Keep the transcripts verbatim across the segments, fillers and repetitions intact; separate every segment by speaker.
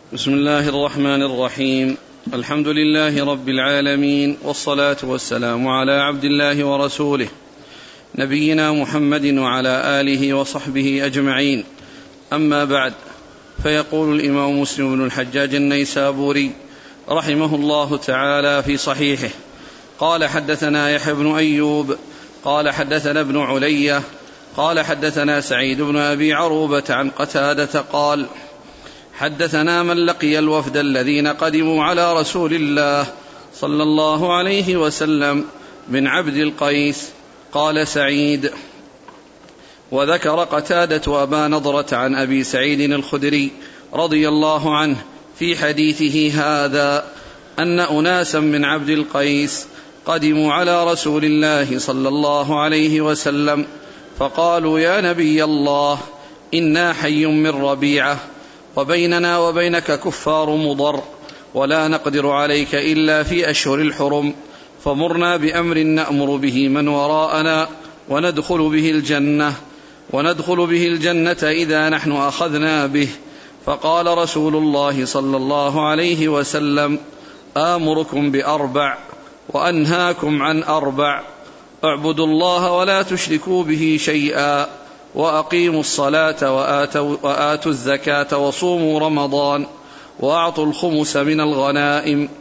Speaker 1: بسم الله الرحمن الرحيم. الحمد لله رب العالمين، والصلاة والسلام على عبد الله ورسوله نبينا محمد وعلى آله وصحبه أجمعين. أما بعد، فيقول الإمام مسلم بن الحجاج النيسابوري رحمه الله تعالى في صحيحه: قال حدثنا يحيى بن أيوب قال حدثنا ابن علية قال حدثنا سعيد بن أبي عروبة عن قتادة قال: حدثنا من لقي الوفد الذين قدموا على رسول الله صلى الله عليه وسلم من عبد القيس. قال سعيد: وذكر قتادة أبا نضرة عن أبي سعيد الخدري رضي الله عنه في حديثه هذا أن أناسا من عبد القيس قدموا على رسول الله صلى الله عليه وسلم فقالوا: يا نبي الله، إنا حي من ربيعة، وبيننا وبينك كفار مضر، ولا نقدر عليك إلا في أشهر الحرم، فمرنا بأمر نأمر به من وراءنا وندخل به الجنة وندخل به الجنة إذا نحن أخذنا به. فقال رسول الله صلى الله عليه وسلم: آمركم بأربع وأنهاكم عن أربع: اعبدوا الله ولا تشركوا به شيئا، وأقيموا الصلاة وآتوا, وآتوا الزكاة وصوموا رمضان وأعطوا الخمس من الغنائم.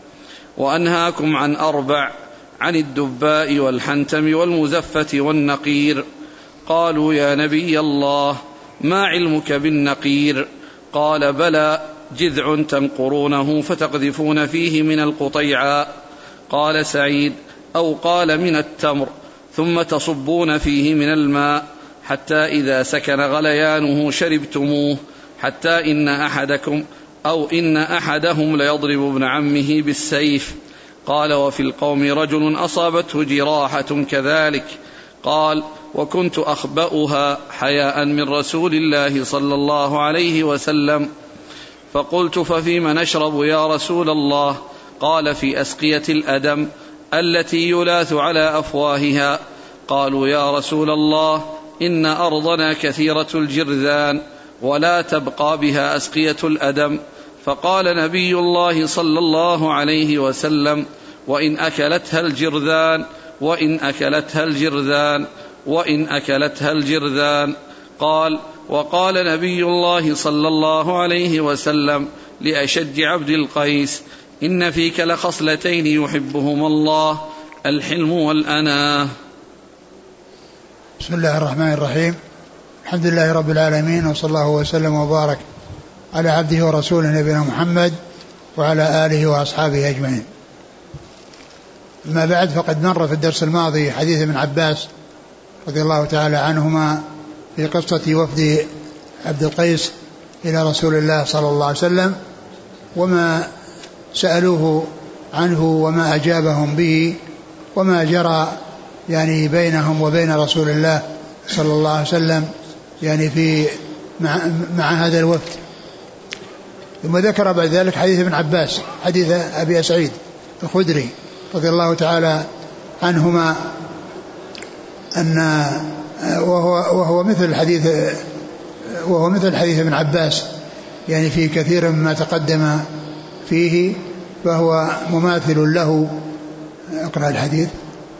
Speaker 1: وأنهاكم عن أربع: عن الدباء والحنتم والمزفة والنقير. قالوا: يا نبي الله، ما علمك بالنقير؟ قال: بلى، جذع تنقرونه فتقذفون فيه من القطيعاء. قال سعيد: أو قال من التمر، ثم تصبون فيه من الماء حتى إذا سكن غليانه شربتموه، حتى إن أحدكم أو إن أحدهم ليضرب ابن عمه بالسيف. قال: وفي القوم رجل أصابته جراحة كذلك. قال: وكنت أخبأها حياء من رسول الله صلى الله عليه وسلم، فقلت: ففيما نشرب يا رسول الله؟ قال: في أسقية الأدم التي يلاث على أفواهها. قالوا: يا رسول الله، إن أرضنا كثيرة الجرذان ولا تبقى بها أسقية الأدم. فقال نبي الله صلى الله عليه وسلم: وإن أكلتها الجرذان وإن أكلتها الجرذان وإن أكلتها الجرذان. قال: وقال نبي الله صلى الله عليه وسلم لأشج عبد القيس: إن فيك لخصلتين يحبهما الله، الحلم والأناه.
Speaker 2: بسم الله الرحمن الرحيم. الحمد لله رب العالمين، وصلى الله وسلم وبارك على عبده ورسوله نبينا محمد وعلى آله وأصحابه أجمعين. أما بعد، فقد مر في الدرس الماضي حديث ابن عباس رضي الله تعالى عنهما في قصة وفد عبد القيس إلى رسول الله صلى الله عليه وسلم، وما سألوه عنه وما أجابهم به، وما جرى يعني بينهم وبين رسول الله صلى الله عليه وسلم يعني في مع, مع هذا الوفد. ثم ذكر بعد ذلك حديث ابن عباس، حديث أبي سعيد الخدري رضي الله تعالى عنهما، أن وهو, وهو مثل حديث وهو مثل حديث ابن عباس يعني في كثير مما تقدم فيه، فهو مماثل له. اقرأ الحديث.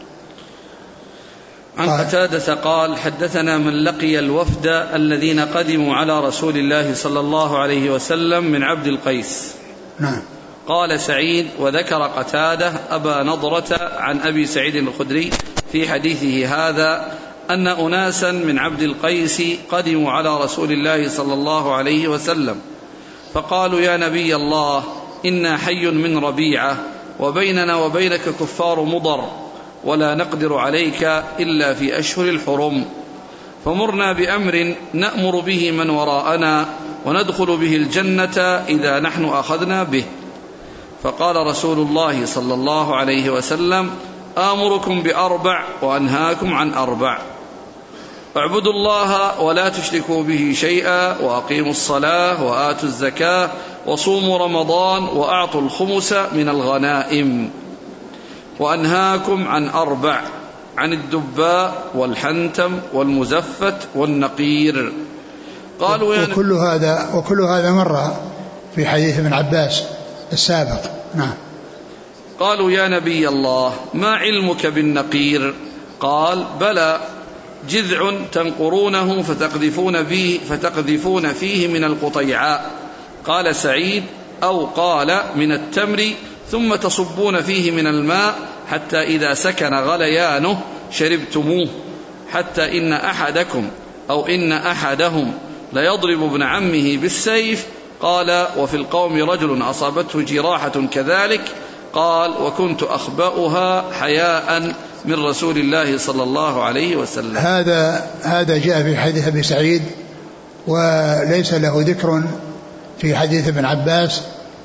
Speaker 1: عن قتادة قال: حدثنا من لقي الوفد الذين قدموا على رسول الله صلى الله عليه وسلم من عبد القيس.
Speaker 2: نعم.
Speaker 1: قال سعيد: وذكر قتادة أبا نضرة عن أبي سعيد الخدري في حديثه هذا أن أناسا من عبد القيس قدموا على رسول الله صلى الله عليه وسلم فقالوا: يا نبي الله، إنا حي من ربيعة، وبيننا وبينك كفار مضر، ولا نقدر عليك إلا في أشهر الحرم، فمرنا بأمر نأمر به من وراءنا وندخل به الجنة إذا نحن أخذنا به. فقال رسول الله صلى الله عليه وسلم: آمركم بأربع وأنهاكم عن أربع: اعبدوا الله ولا تشركوا به شيئا، وأقيموا الصلاة وآتوا الزكاة وصوموا رمضان وأعطوا الخمس من الغنائم. وأنهاكم عن أربع: عن الدباء والحنتم والمزفت والنقير. قالوا:
Speaker 2: وكل هذا وكل هذا مر في حديث ابن عباس السابق. نعم.
Speaker 1: قالوا يا نبي الله ما علمك بالنقير؟ قال بلى، جذع تنقرونه فتقذفون فيه, فتقذفون فيه من القطيعاء. قال سعيد أو قال من التمر، ثم تصبون فيه من الماء حتى إذا سكن غليانه شربتموه، حتى إن أحدكم أو إن أحدهم ليضرب ابن عمه بالسيف. قال وفي القوم رجل أصابته جراحة كذلك. قال وكنت أخبأها حياء من رسول الله صلى الله عليه وسلم.
Speaker 2: هذا هذا جاء في حديث أبي سعيد، وليس له ذكر في حديث ابن عباس.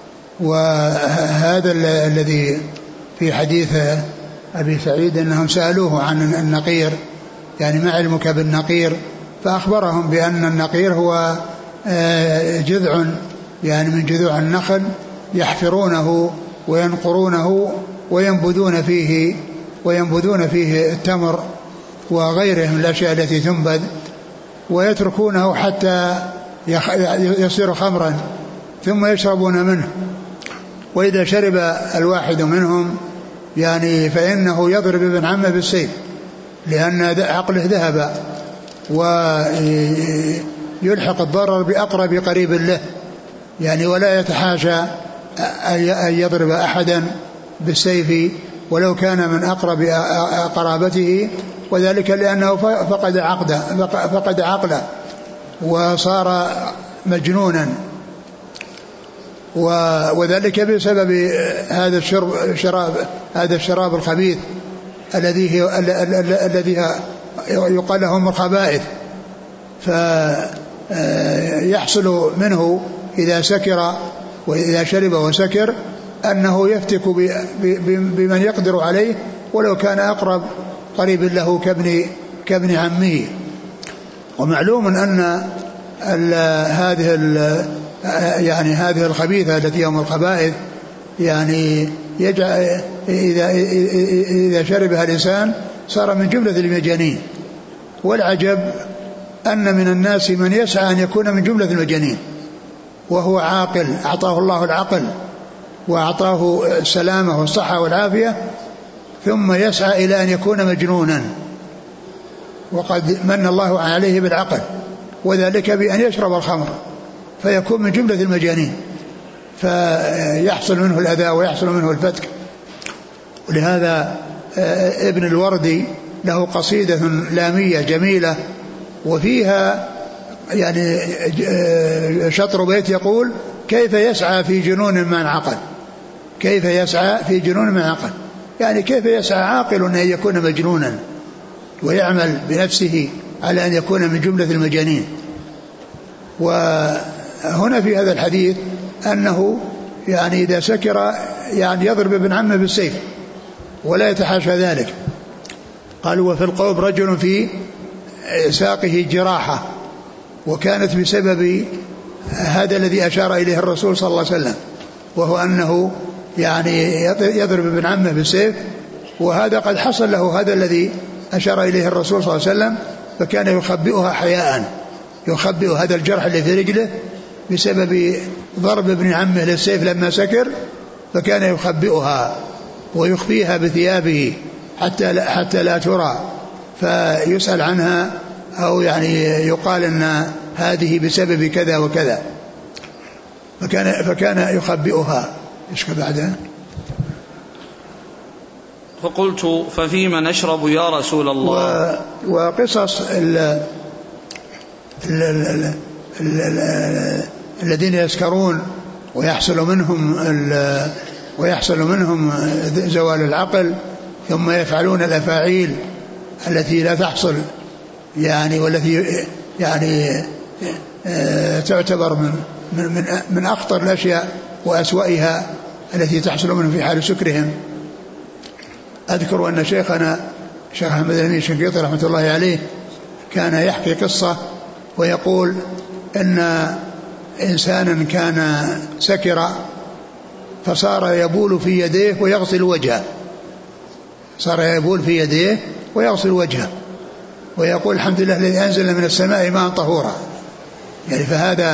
Speaker 2: وهذا الذي في حديث أبي سعيد أنهم سألوه عن النقير، يعني ما علمك بالنقير؟ فأخبرهم بأن النقير هو جذع يعني من جذوع النخل، يحفرونه وينقرونه وينبذون فيه وينبذون فيه التمر وغيره من الأشياء التي تنبذ، ويتركونه حتى يصير خمرا ثم يشربون منه. وإذا شرب الواحد منهم يعني فإنه يضرب ابن عمه بالسيف، لأن عقله ذهب، ويلحق الضرر بأقرب قريب له، يعني ولا يتحاشى أن يضرب أحدا بالسيف ولو كان من أقرب قرابته، وذلك لأنه فقد عقله فقد عقله وصار مجنونا، وذلك بسبب هذا الشرب شراب هذا الشراب الخبيث الذي هو الذي يقال لهم الخبائث. فيحصل منه إذا سكر وإذا شرب وسكر أنه يفتك بمن يقدر عليه ولو كان أقرب قريب له كابن كابن عمه. ومعلوم أن هذه يعني هذه الخبيثة التي هم الخبائث يعني يجعل إذا إذا شربها الإنسان صار من جملة المجانين. والعجب أن من الناس من يسعى أن يكون من جملة المجانين وهو عاقل، أعطاه الله العقل وأعطاه السلامة والصحة والعافية، ثم يسعى إلى أن يكون مجنونا، وقد من الله عليه بالعقل، وذلك بأن يشرب الخمر فيكون من جملة المجانين، فيحصل منه الأذى ويحصل منه الفتك. ولهذا ابن الوردي له قصيدة لامية جميلة، وفيها يعني شطر بيت يقول كيف يسعى في جنون من عقل، كيف يسعى في جنون من عقل، يعني كيف يسعى عاقل أن يكون مجنونا ويعمل بنفسه على أن يكون من جملة المجانين. وهنا في هذا الحديث أنه يعني إذا سكر يعني يضرب ابن عمه بالسيف ولا يتحاشى ذلك. قالوا وفي القوم رجل في ساقه جراحة، وكانت بسبب هذا الذي أشار إليه الرسول صلى الله عليه وسلم، وهو أنه يعني يضرب ابن عمه بالسيف، وهذا قد حصل له هذا الذي أشار إليه الرسول صلى الله عليه وسلم، فكان يخبئها حياء، يخبئ هذا الجرح اللي في رجله بسبب ضرب ابن عمه للسيف لما سكر، فكان يخبئها ويخفيها بثيابه حتى لا, حتى لا ترى، فيسأل عنها أو يعني يقال أن هذه بسبب كذا وكذا، فكان, فكان يخبئها. إيش بعدها؟
Speaker 1: فقلت ففيما نشرب يا رسول الله.
Speaker 2: وقصص ال ال ال ال ال الذين يسكرون ويحصل منهم ويحصل منهم زوال العقل، ثم يفعلون الأفاعيل التي لا تحصل يعني، والتي يعني تعتبر من من من أخطر الأشياء وأسوأها التي تحصل منهم في حال سكرهم. أذكر أن شيخنا شيخ أحمد الأمين الشنقيطي رحمة الله عليه كان يحكي قصة ويقول إن إنسانا كان سكر فصار يبول في يديه ويغسل وجهه، صار يبول في يديه ويغسل وجهه ويقول الحمد لله الذي أنزل من السماء ماء طهورا، يعني فهذا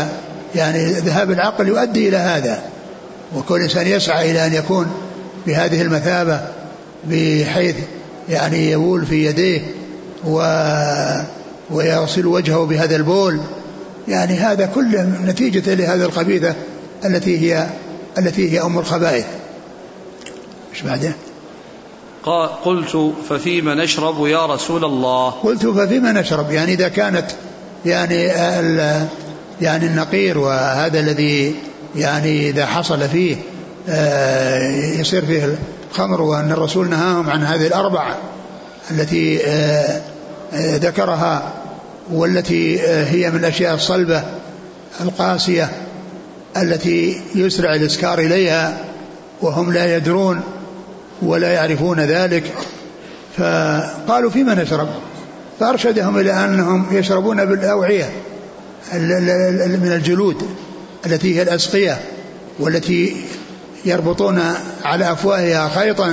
Speaker 2: يعني ذهاب العقل يؤدي إلى هذا، وكل إنسان يسعى إلى أن يكون بهذه المثابة بحيث يعني يبول في يديه و ويغسل وجهه بهذا البول، يعني هذا كله نتيجة لهذا الخبيثة التي هي التي هي أم الخبائث. إيش بعده؟
Speaker 1: قلت ففيما نشرب يا رسول الله.
Speaker 2: قلت ففيما نشرب، يعني إذا كانت يعني يعني النقير وهذا الذي يعني إذا حصل فيه يصير فيه الخمر، وأن الرسول نهاهم عن هذه الأربعة التي ذكرها، والتي هي من الأشياء الصلبة القاسية التي يسرع الإسكار إليها وهم لا يدرون ولا يعرفون ذلك. فقالوا فيما نشرب، فأرشدهم إلى أنهم يشربون بالأوعية من الجلود التي هي الأسقية، والتي يربطون على أفواهها خيطا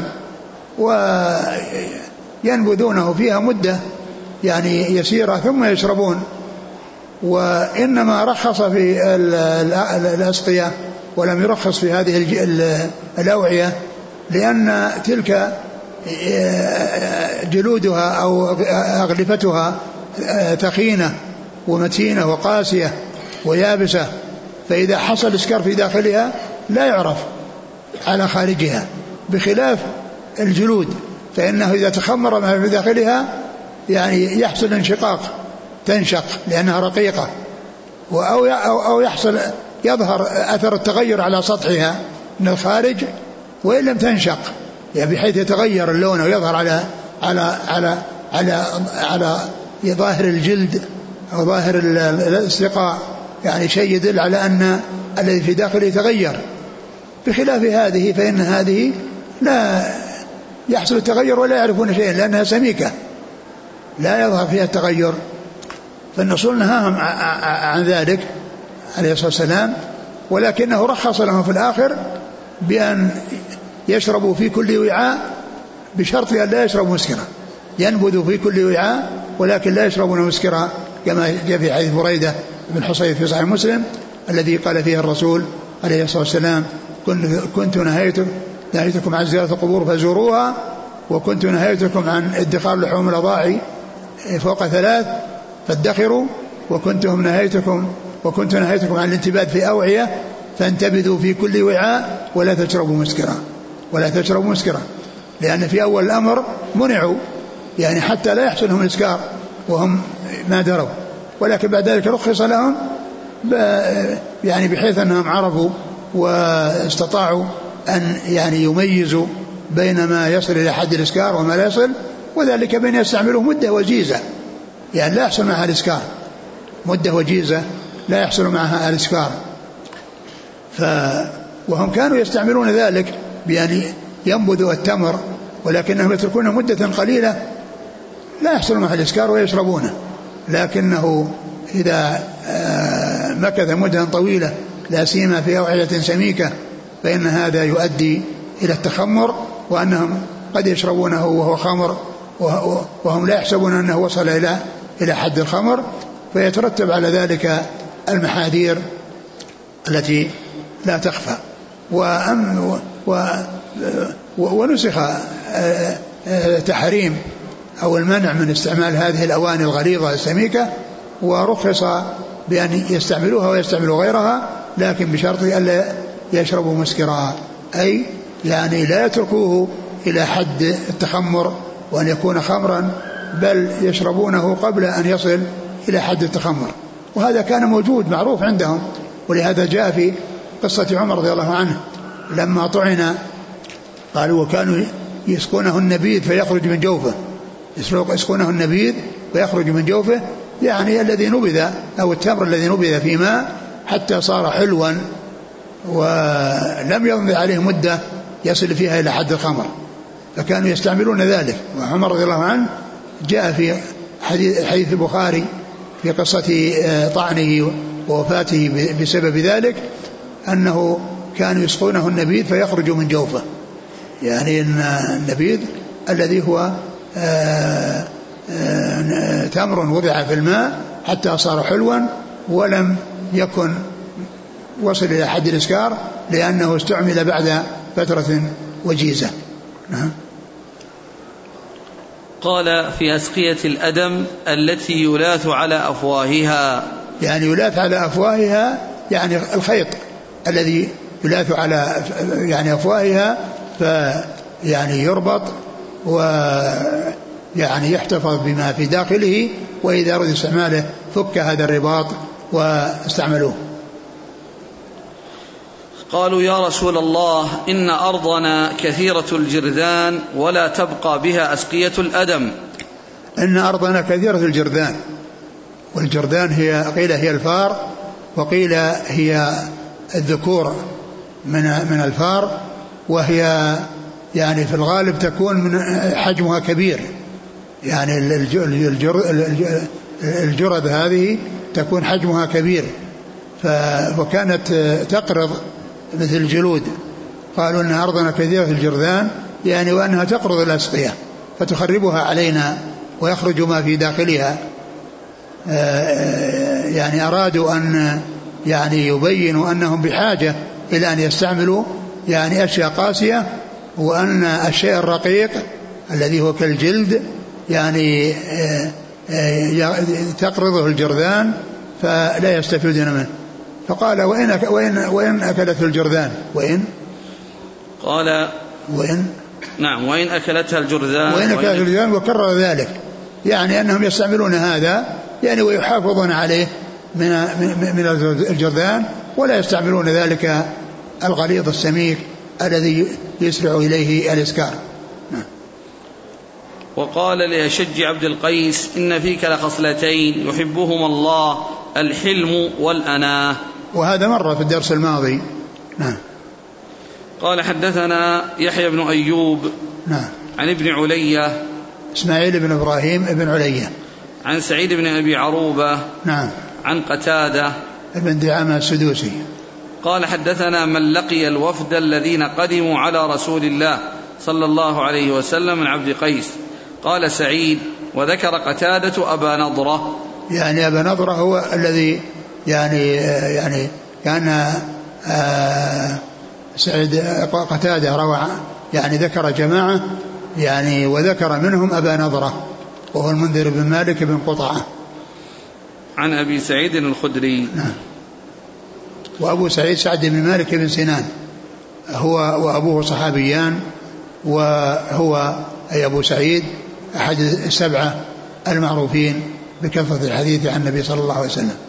Speaker 2: وينبذونه فيها مدة يعني يسيرة ثم يشربون. وإنما رخص في الأسقية ولم يرخص في هذه الأوعية لأن تلك جلودها أو أغلفتها ثخينة ومتينة وقاسية ويابسة، فإذا حصل إسكار في داخلها لا يعرف على خارجها، بخلاف الجلود فإنه إذا تخمر ما في داخلها يعني يحصل انشقاق، تنشق لأنها رقيقة، أو أو يحصل يظهر أثر التغير على سطحها من الخارج، وإن لم تنشق يعني بحيث يتغير اللون ويظهر على على على على على ظاهر الجلد أو ظاهر الاستقاء، يعني شيء يدل على أن الذي في داخله يتغير. بخلاف هذه فإن هذه لا يحصل التغير ولا يعرفون شيئا لأنها سميكة لا يظهر فيها التغير. فالرسول نهاهم عن ذلك عليه الصلاة والسلام، ولكنه رخص لهم في الآخر بأن يشربوا في كل وعاء بشرط أن لا يشربوا مسكرا، ينبذوا في كل وعاء ولكن لا يشربون مسكرا، كما جاء في حديث بريدة بن حصير في صحيح مسلم الذي قال فيه الرسول عليه الصلاة والسلام: كنت نهيتكم عن زيارة القبور فزوروها، وكنت نهيتكم عن ادخار لحوم الأضاحي فوق ثلاث فادخروا، وكنت نهيتكم وكنت نهيتكم عن الانتباد في أوعية فانتبذوا في كل وعاء ولا تشربوا مسكرا ولا تشربوا مسكرا لأن في أول الأمر منعوا يعني حتى لا يحصل لهم الإسكار وهم ما دروا، ولكن بعد ذلك رخص لهم يعني بحيث أنهم عرفوا واستطاعوا أن يعني يميزوا بين ما يصل إلى حد الإسكار وما لا يصل، وذلك بين يستعملوه مدة وجيزة يعني لا يحصل معها الإسكار، مدة وجيزة لا يحصل معها الإسكار. ف وهم كانوا يستعملون ذلك بأن ينبذوا التمر ولكنهم يتركونه مدة قليلة لا يحصل معها الإسكار ويشربونه، لكنه إذا مكث مدة طويلة لا سيما في أوعية سميكة فإن هذا يؤدي إلى التخمر، وأنهم قد يشربونه وهو خمر وهم لا يحسبون أنه وصل إلى إلى حد الخمر، فيترتب على ذلك المحاذير التي لا تخفى. وأم و ونسخ تحريم أو المنع من استعمال هذه الأواني الغليظة السميكة، ورخص بأن يستعملوها ويستعملوا غيرها، لكن بشرط ألا يشربوا مسكرا، أي يعني لا يتركوه إلى حد التخمر وأن يكون خمرا، بل يشربونه قبل أن يصل إلى حد التخمر. وهذا كان موجود معروف عندهم، ولهذا جاء في قصة عمر رضي الله عنه لما طعن قالوا وكانوا يسقونه النبيذ فيخرج من جوفه، يسقونه النبيذ فيخرج من جوفه، يعني الذي نبذ أو التمر الذي نبذ في ماء حتى صار حلوا ولم يمضي عليه مدة يصل فيها إلى حد الخمر، فكانوا يستعملون ذلك. وعمر رضي الله عنه جاء في حديث, حديث البخاري في قصة طعنه ووفاته بسبب ذلك أنه كانوا يسقونه النبيذ فيخرج من جوفه، يعني إن النبيذ الذي هو آآ آآ تمر وضع في الماء حتى صار حلوا ولم يكن وصل إلى حد الإسكار لأنه استعمل بعد فترة وجيزة. نعم.
Speaker 1: قال في أسقية الأدم التي يلاث على أفواهها، يعني
Speaker 2: يلاث على أفواهها يعني الخيط الذي يلاث على يعني أفواهها، فيعني يربط ويعني يحتفظ بما في داخله، وإذا أراد استعماله فك هذا الرباط واستعملوه.
Speaker 1: قالوا يا رسول الله إن أرضنا كثيرة الجرذان ولا تبقى بها أسقية الأدم.
Speaker 2: إن أرضنا كثيرة الجرذان، والجرذان هي قيل هي الفار، وقيل هي الذكور من من الفار، وهي يعني في الغالب تكون من حجمها كبير، يعني الجرذ هذه تكون حجمها كبير، وكانت تقرض مثل الجلود. قالوا إن أرضنا كثيرة الجرذان يعني وأنها تقرض الأسقية فتخربها علينا ويخرج ما في داخلها. يعني أرادوا أن يعني يبينوا أنهم بحاجة إلى أن يستعملوا يعني أشياء قاسية، وأن الشيء الرقيق الذي هو كالجلد يعني تقرضه الجرذان فلا يستفيدون منه. فقال وإن, وإن, وإن أكلته الجرذان وإن
Speaker 1: قال
Speaker 2: وإن
Speaker 1: نعم وإن أكلتها الجرذان
Speaker 2: وإن أكلتها الجرذان وكرر ذلك، يعني أنهم يستعملون هذا يعني ويحافظون عليه من, من الجرذان، ولا يستعملون ذلك الغليظ السميك الذي يسرع إليه الإسكار.
Speaker 1: وقال لأشج عبد القيس إن فيك لخصلتين يحبهما الله، الحلم والأناه.
Speaker 2: وهذا مر في الدرس الماضي. نعم.
Speaker 1: قال حدثنا يحيى بن أيوب
Speaker 2: نعم
Speaker 1: عن ابن علية
Speaker 2: إسماعيل بن إبراهيم ابن علية
Speaker 1: عن سعيد بن أبي عروبة
Speaker 2: نعم
Speaker 1: عن قتادة
Speaker 2: ابن دعامة السدوسي
Speaker 1: قال حدثنا من لقي الوفد الذين قدموا على رسول الله صلى الله عليه وسلم من عبد قيس. قال سعيد وذكر قتادة أبا نضرة،
Speaker 2: يعني أبا نضرة هو الذي يعني يعني كان سعيد قتادة روى يعني ذكر جماعة يعني وذكر منهم أبا نضرة وهو المنذر بن مالك بن قطعة
Speaker 1: عن أبي سعيد الخدري.
Speaker 2: نعم. وأبو سعيد سعد بن مالك بن سنان هو وأبوه صحابيان، وهو أي أبو سعيد أحد السبعة المعروفين بكثرة الحديث عن النبي صلى الله عليه وسلم.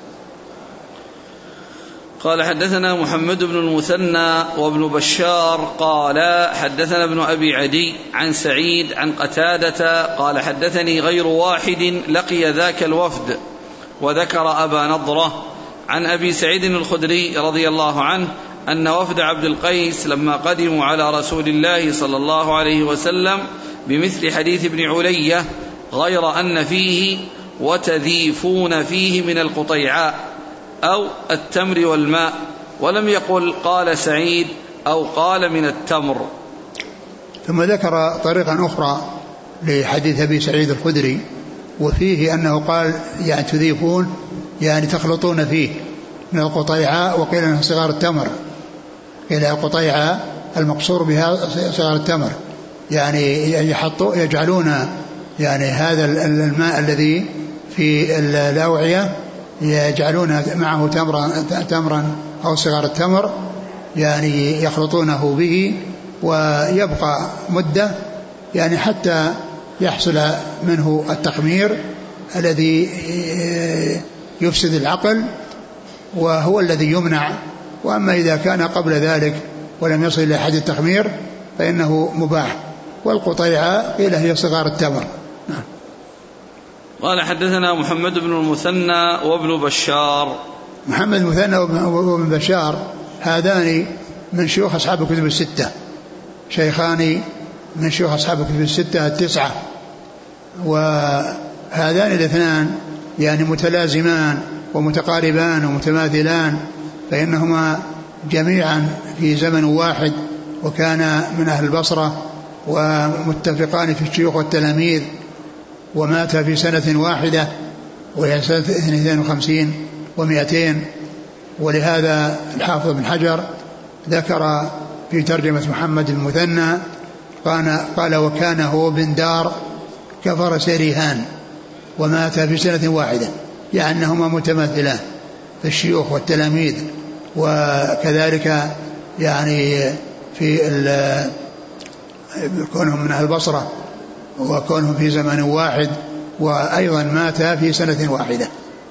Speaker 1: قال حدثنا محمد بن المثنى وابن بشار قال حدثنا ابن أبي عدي عن سعيد عن قتادة قال حدثني غير واحد لقي ذاك الوفد وذكر أبا نضرة عن أبي سعيد الخدري رضي الله عنه أن وفد عبد القيس لما قدموا على رسول الله صلى الله عليه وسلم بمثل حديث ابن علية غير أن فيه وتذيفون فيه من القطيعاء أو التمر والماء، ولم يقل قال سعيد أو قال من التمر.
Speaker 2: ثم ذكر طريقا أخرى لحديث أبي سعيد الخدري وفيه أنه قال يعني تذيفون يعني تخلطون فيه من القطيعاء، وقيل أنه صغار التمر، قيل القطيعاء المقصور بها صغار التمر، يعني يحطوا يجعلون يعني هذا الماء الذي في الأوعية يجعلون معه تمرا تمرا أو صغار التمر يعني يخلطونه به ويبقى مدة يعني حتى يحصل منه التخمير الذي يفسد العقل وهو الذي يمنع. وأما إذا كان قبل ذلك ولم يصل إلى حد التخمير فإنه مباح. والقطيعة قيل هي صغار التمر. نعم.
Speaker 1: قال حدثنا محمد بن المثنى وابن بشار.
Speaker 2: محمد المثنى وابن بشار هذان من شيوخ أصحاب الكتب الستة، شيخان من شيوخ أصحاب الكتب الستة التسعة، وهذان الاثنان يعني متلازمان ومتقاربان ومتماثلان، فإنهما جميعا في زمن واحد وكان من أهل البصرة ومتفقان في الشيوخ والتلاميذ، ومات في سنة واحدة وهي سنة اثنين وخمسين ومئتين، ولهذا الحافظ بن حجر ذكر في ترجمة محمد بن مثنى قال وكان هو بن دار كفر سريهان ومات في سنة واحدة، يعني أنهما متماثلان في الشيوخ والتلاميذ، وكذلك يعني في كونهم من أهل البصرة وكونهم في زمن واحد، وأيضا مات في سنة واحدة.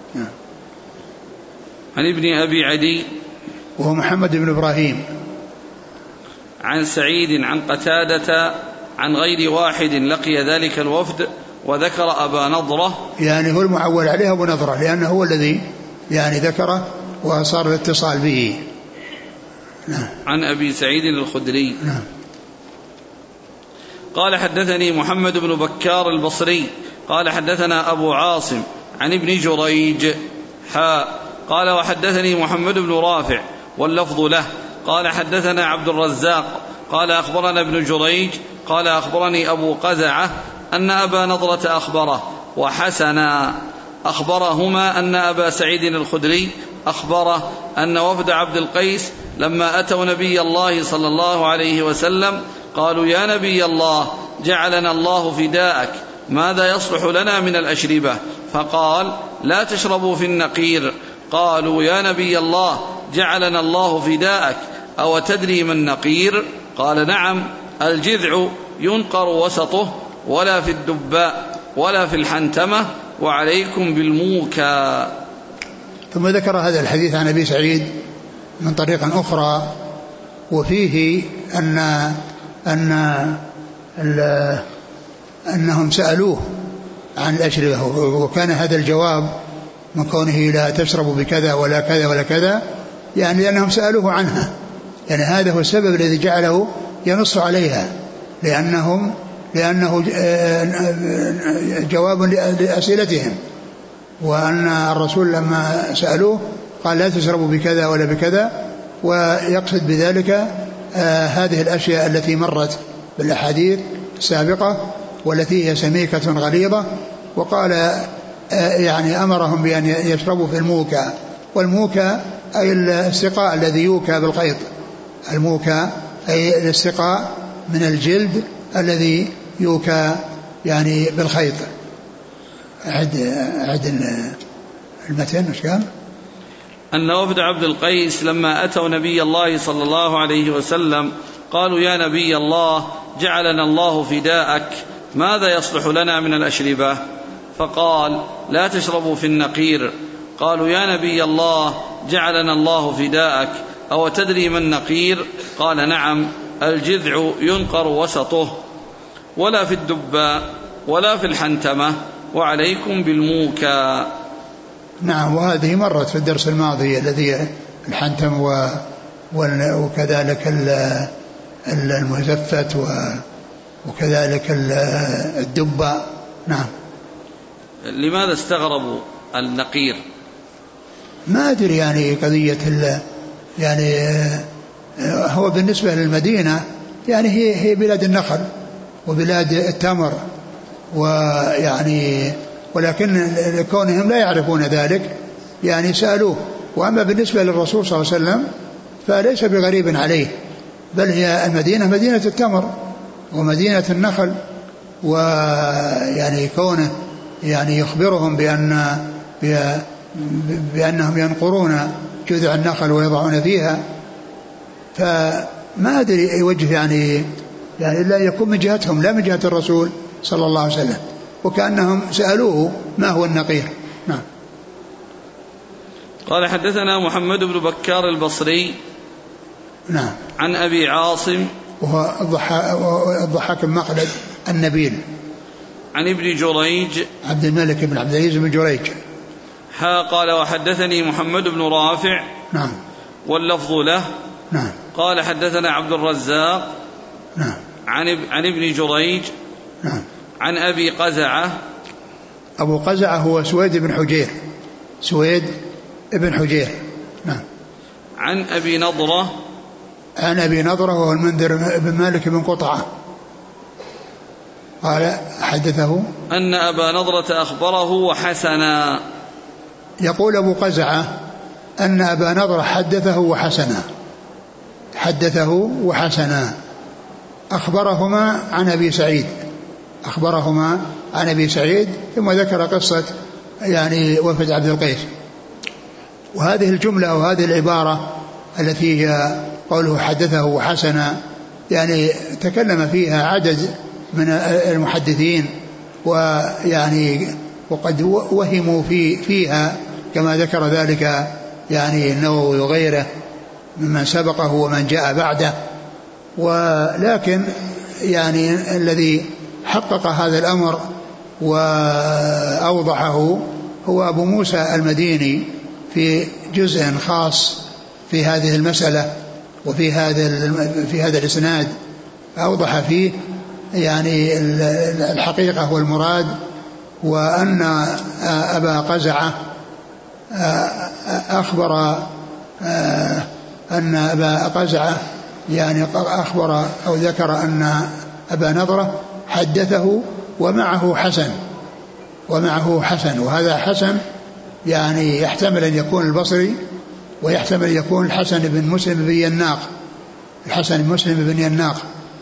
Speaker 1: عن ابن أبي عدي
Speaker 2: وهو محمد بن إبراهيم
Speaker 1: عن سعيد عن قتادة عن غير واحد لقي ذلك الوفد وذكر أبا نضرة،
Speaker 2: يعني هو المعول عليه أبو نضرة لأنه هو الذي يعني ذكره وصار الاتصال به.
Speaker 1: نعم. عن أبي سعيد الخدري.
Speaker 2: نعم.
Speaker 1: قال حدثني محمد بن بكار البصري قال حدثنا أبو عاصم عن ابن جريج حاء قال وحدثني محمد بن رافع واللفظ له قال حدثنا عبد الرزاق قال أخبرنا ابن جريج قال أخبرني أبو قزعة أن أبا نضرة أخبره وحسنا أخبرهما أن أبا سعيد الخدري أخبره أن وفد عبد القيس لما أتوا نبي الله صلى الله عليه وسلم قالوا يا نبي الله جعلنا الله فداءك ماذا يصلح لنا من الأشربة؟ فقال لا تشربوا في النقير. قالوا يا نبي الله جعلنا الله فداءك أو تدري ما النقير؟ قال نعم الجذع ينقر وسطه ولا في الدباء ولا في الحنتمة وعليكم بالموكى.
Speaker 2: ثم ذكر هذا الحديث عن أبي سعيد من طريق أخرى وفيه أن أن أنهم سألوه عن الأشربة وكان هذا الجواب من كونه لا تشرب بكذا ولا كذا ولا كذا يعني لأنهم سألوه عنها، يعني هذا هو السبب الذي جعله ينص عليها لأنهم لأنه جواب لأسئلتهم، وأن الرسول لما سألوه قال لا تشربوا بكذا ولا بكذا، ويقصد بذلك آه هذه الأشياء التي مرت بالأحاديث السابقة والتي هي سميكة غليظة، وقال آه يعني أمرهم بأن يشربوا في الموكى، والموكى أي السقاء الذي يوكى بالخيط، الموكى أي السقاء من الجلد الذي يوكى يعني بالخيط. أعد أعد المتن وش قال؟
Speaker 1: أن وفد عبد القيس لما أتوا نبي الله صلى الله عليه وسلم قالوا يا نبي الله جعلنا الله فداءك ماذا يصلح لنا من الأشربة؟ فقال لا تشربوا في النقير. قالوا يا نبي الله جعلنا الله فداءك أو تدري ما النقير؟ قال نعم الجذع ينقر وسطه ولا في الدباء ولا في الحنتمة وعليكم بالموكى.
Speaker 2: نعم، وهذه مرت في الدرس الماضي الذي الحنتم وكذلك المزفت وكذلك الدباء. نعم.
Speaker 1: لماذا استغربوا النقير؟
Speaker 2: ما أدري، يعني قضية يعني هو بالنسبة للمدينة يعني هي هي بلاد النخل وبلاد التمر، ويعني ولكن كونهم لا يعرفون ذلك يعني سألوه. وأما بالنسبة للرسول صلى الله عليه وسلم فليس بغريب عليه، بل هي المدينة مدينة التمر ومدينة النخل، ويعني كونه يعني يخبرهم بأن بأنهم ينقرون جذع النخل ويضعون فيها، فما أدري أي وجه يعني يعني لا يكون من جهتهم لا من جهة الرسول صلى الله عليه وسلم، وكأنهم سألوه ما هو النقير. نعم.
Speaker 1: قال حدثنا محمد بن بكار البصري.
Speaker 2: نعم.
Speaker 1: عن أبي عاصم
Speaker 2: وهو الضحاك بن مخلد النبيل.
Speaker 1: عن ابن جريج
Speaker 2: عبد الملك بن عبد العزيز بن جريج.
Speaker 1: ها قال وحدثني محمد بن رافع.
Speaker 2: نعم.
Speaker 1: واللفظ له.
Speaker 2: نعم.
Speaker 1: قال حدثنا عبد الرزاق.
Speaker 2: نعم.
Speaker 1: عن عن ابن جريج.
Speaker 2: نعم.
Speaker 1: عن أبي قزعة.
Speaker 2: أبو قزعة هو سويد بن حجير، سويد بن حجير. نعم.
Speaker 1: عن أبي نضرة.
Speaker 2: عن أبي نضرة وهو المنذر بن مالك بن قطعة قال حدثه
Speaker 1: أن أبا نضرة أخبره وحسنا.
Speaker 2: يقول أبو قزعة أن أبا نضرة حدثه وحسنا حدثه وحسنا أخبرهما عن أبي سعيد أخبرهما عن أبي سعيد ثم ذكر قصة يعني وفد عبد القيس. وهذه الجملة وهذه العبارة التي هي قوله حدثه وحسنا يعني تكلم فيها عدد من المحدثين ويعني وقد وهموا في فيها كما ذكر ذلك يعني النووي وغيره ممن سبقه ومن جاء بعده. ولكن يعني الذي حقق هذا الأمر وأوضحه هو أبو موسى المديني في جزء خاص في هذه المسألة وفي هذا في هذا الإسناد أوضح فيه يعني الحقيقة والمراد، وأن أبا قزعة أخبر أن أبا قزعة يعني أخبر أو ذكر أن أبا نضرة حدثه ومعه حسن ومعه حسن وهذا حسن يعني يحتمل أن يكون البصري ويحتمل أن يكون الحسن بن مسلم بن يناق الحسن بن مسلم بن يناق.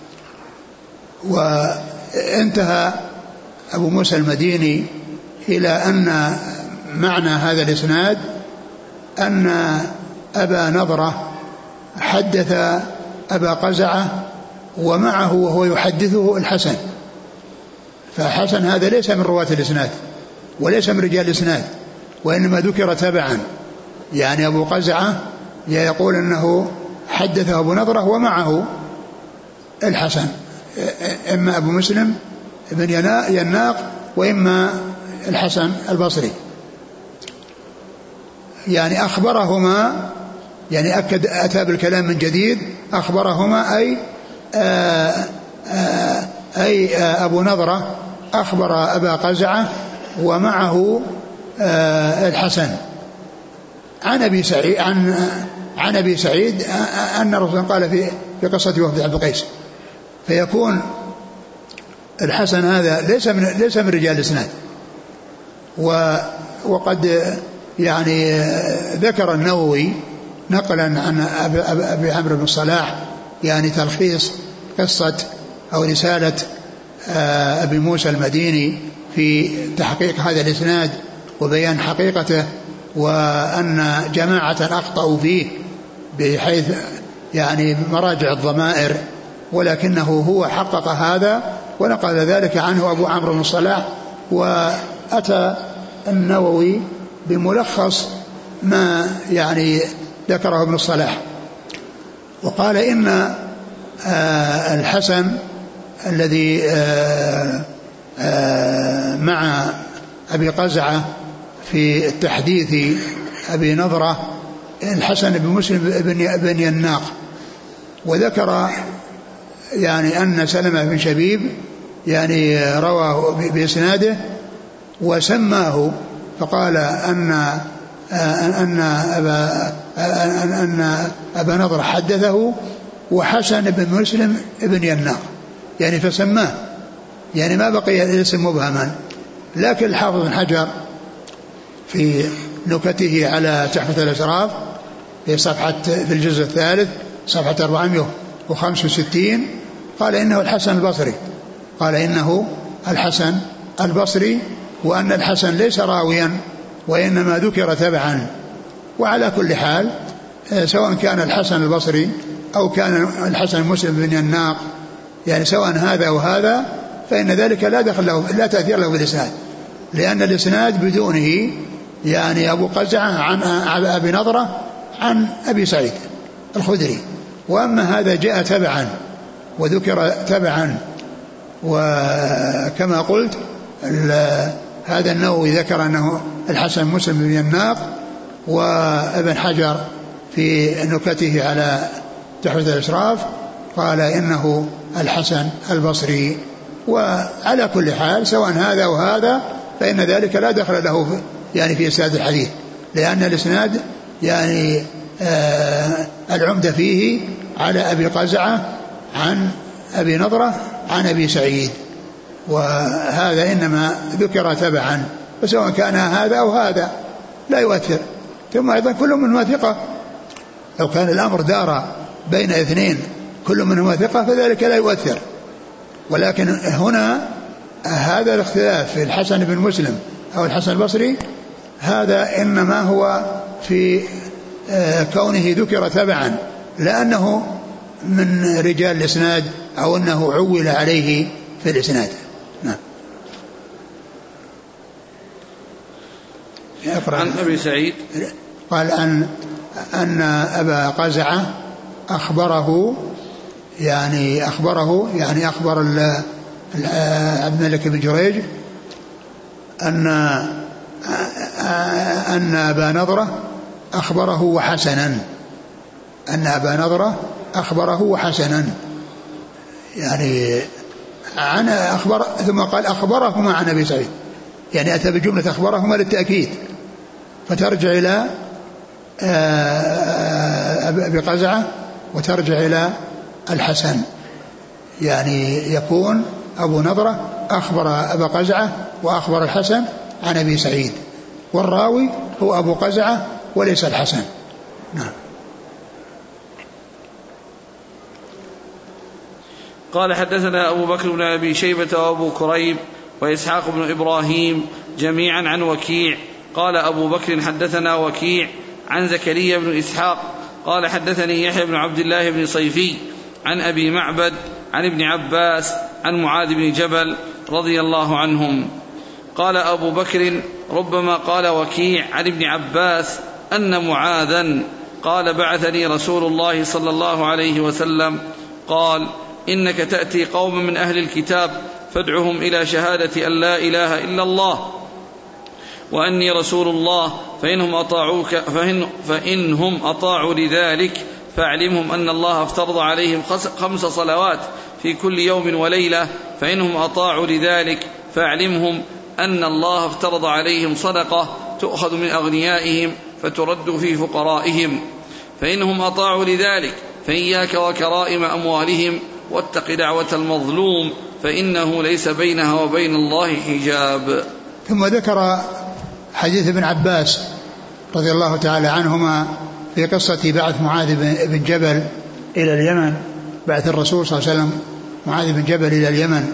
Speaker 2: وانتهى أبو موسى المديني إلى أن معنى هذا الإسناد أن أبا نضرة حدث أبا قزعة ومعه وهو يحدثه الحسن، فحسن هذا ليس من رواة الإسناد وليس من رجال الإسناد وإنما ذكر تبعا، يعني أبو قزعة يقول أنه حدثه أبو نضرة ومعه الحسن، إما أبو مسلم بن يناق وإما الحسن البصري. يعني أخبرهما يعني أكد أتى بالكلام من جديد أخبرهما أي آآ آآ أي آآ أبو نضرة أخبر أبا قزعة ومعه الحسن عن أبي سعيد عن عن أبي سعيد أن الرسول قال في في قصة وفد عبد القيس، فيكون الحسن هذا ليس من ليس من رجال الإسناد. وقد يعني ذكر النووي نقلا عن أبي عمرو بن الصلاح يعني تلخيص قصة أو رسالة أبي موسى المديني في تحقيق هذا الإسناد وبيان حقيقته، وأن جماعة أخطأوا فيه بحيث يعني مراجع الضمائر، ولكنه هو حقق هذا ونقل ذلك عنه أبو عمرو بن الصلاح. وأتى النووي بملخص ما يعني ذكره ابن الصلاح وقال إن الحسن الذي مع أبي قزعة في التحديث أبي نضرة الحسن بن مسلم بن يناق، وذكر يعني أن سلمة بن شبيب يعني رواه بإسناده وسماه فقال أن أن أبا أن أبا نضرة حدثه وحسن بن مسلم بن يناق، يعني فسماه، يعني ما بقي الاسم مبهما. لكن الحافظ بن حجر في نكته على تحفة الأشراف في صفحة في الجزء الثالث صفحة أربعمائة وخمسة وستين قال إنه الحسن البصري قال إنه الحسن البصري وأن الحسن ليس راويا وإنما ذكر تبعا. وعلى كل حال سواء كان الحسن البصري أو كان الحسن مسلم بن يناق يعني سواء هذا أو هذا فإن ذلك لا دخل له لا تأثير له بالإسناد، لأن الإسناد بدونه يعني أبو قزعة عن أبي نضرة عن أبي سعيد الخدري، وأما هذا جاء تبعا وذكر تبعا. وكما قلت هذا النووي ذكر أنه الحسن مسلم بن يناق، وابن حجر في نكته على تحفة الأشراف قال إنه الحسن البصري. وعلى كل حال سواء هذا وهذا فإن ذلك لا دخل له يعني في إسناد الحديث، لأن الإسناد يعني آه العمدة فيه على أبي قزعة عن أبي نضرة عن أبي سعيد، وهذا إنما ذكر تبعا، فسواء كان هذا أو هذا لا يؤثر ثم أيضا كل منهما ثقة. لو كان الأمر دار بين اثنين كل منهما ثقة فذلك لا يؤثر. ولكن هنا هذا الاختلاف في الحسن بن مسلم أو الحسن البصري هذا إنما هو في كونه ذكر تبعا، لأنه من رجال الإسناد أو أنه عول عليه في الإسناد. نعم.
Speaker 1: عن أبي سعيد
Speaker 2: قال أن أن أبا قزعة أخبره يعني أخبره يعني أخبر عبد الملك بن جريج أن أن أبا نضرة أخبره وحسنا أن أبا نضرة أخبره وحسنا يعني عن أخبر ثم قال أخبرهما عن أبي سعيد، يعني أتى بجملة أخبرهما للتأكيد، فترجع إلى أبي قزعة وترجع إلى الحسن، يعني يكون أبو نضرة أخبر أبا قزعة وأخبر الحسن عن أبي سعيد، والراوي هو أبو قزعة وليس الحسن. نعم.
Speaker 1: قال حدثنا أبو بكر بن أبي شيبة وأبو كريب وإسحاق بن إبراهيم جميعا عن وكيع. قال أبو بكر حدثنا وكيع عن زكريا بن إسحاق قال حدثني يحيى بن عبد الله بن صيفي عن أبي معبد عن ابن عباس عن معاذ بن جبل رضي الله عنهم. قال أبو بكر ربما قال وكيع عن ابن عباس أن معاذا قال بعثني رسول الله صلى الله عليه وسلم قال إنك تأتي قوما من أهل الكتاب فادعهم إلى شهادة أن لا إله إلا الله وأني رسول الله فإنهم أطاعوك فإن فإنهم أطاعوا لذلك فاعلمهم أن الله افترض عليهم خمس صلوات في كل يوم وليلة فإنهم أطاعوا لذلك فاعلمهم أن الله افترض عليهم صدقة تؤخذ من أغنيائهم فترد في فقرائهم فإنهم أطاعوا لذلك فإياك وكرائم أموالهم واتق دعوة المظلوم فإنه ليس بينها وبين الله حجاب.
Speaker 2: ثم ذكر حديث ابن عباس رضي الله تعالى عنهما في قصة بعث معاذ بن جبل إلى اليمن، بعث الرسول صلى الله عليه وسلم معاذ بن جبل إلى اليمن،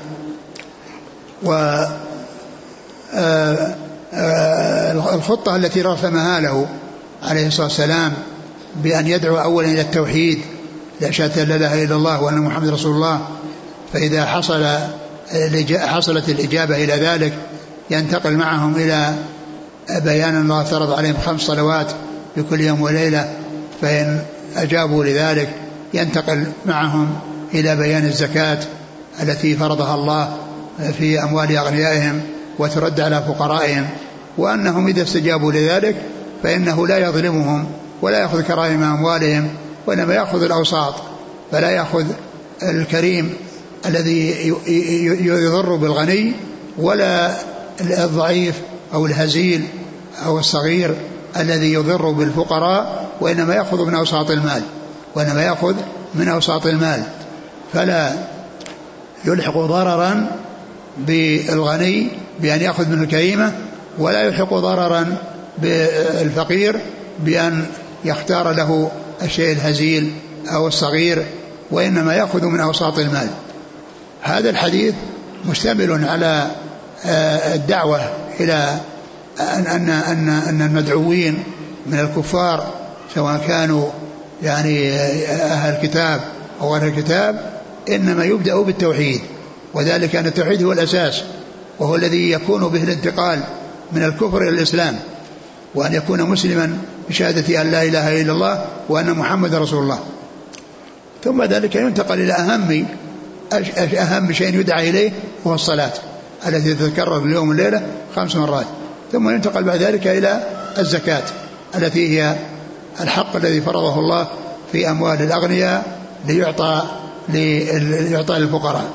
Speaker 2: والخطة التي رسمها له عليه الصلاة والسلام بأن يدعو أولا إلى التوحيد لا شهادة لا إله إلا الله وأن محمد رسول الله، فإذا حصل حصلت الإجابة إلى ذلك ينتقل معهم إلى بيان الله افترض عليهم خمس صلوات بكل يوم وليلة، فإن أجابوا لذلك ينتقل معهم إلى بيان الزكاة التي فرضها الله في أموال أغنيائهم وترد على فقرائهم، وأنهم إذا استجابوا لذلك فإنه لا يظلمهم ولا يأخذ كرائم أموالهم وإنما يأخذ الأوساط، فلا يأخذ الكريم الذي يضر بالغني ولا الضعيف أو الهزيل أو الصغير الذي يضر بالفقراء، وإنما يأخذ من أوساط المال وإنما يأخذ من أوساط المال فلا يلحق ضررا بالغني بأن يأخذ منه الكريمة، ولا يلحق ضررا بالفقير بأن يختار له الشيء الهزيل أو الصغير، وإنما يأخذ من أوساط المال. هذا الحديث مشتمل على الدعوة إلى أن, أن, أن, أن المدعوين من الكفار سواء كانوا يعني أهل الكتاب أو أهل الكتاب إنما يبدأ بالتوحيد، وذلك أن التوحيد هو الأساس وهو الذي يكون به الانتقال من الكفر إلى الإسلام، وأن يكون مسلما بشهادة أن لا إله إلا الله وأن محمد رسول الله. ثم ذلك ينتقل إلى أهم أهم شيء يدعى إليه وهو الصلاة التي تتكرر اليوم والليلة خمس مرات، ثم ينتقل بعد ذلك إلى الزكاة التي هي الحق الذي فرضه الله في أموال الأغنياء ليعطى ليعطى للفقراء.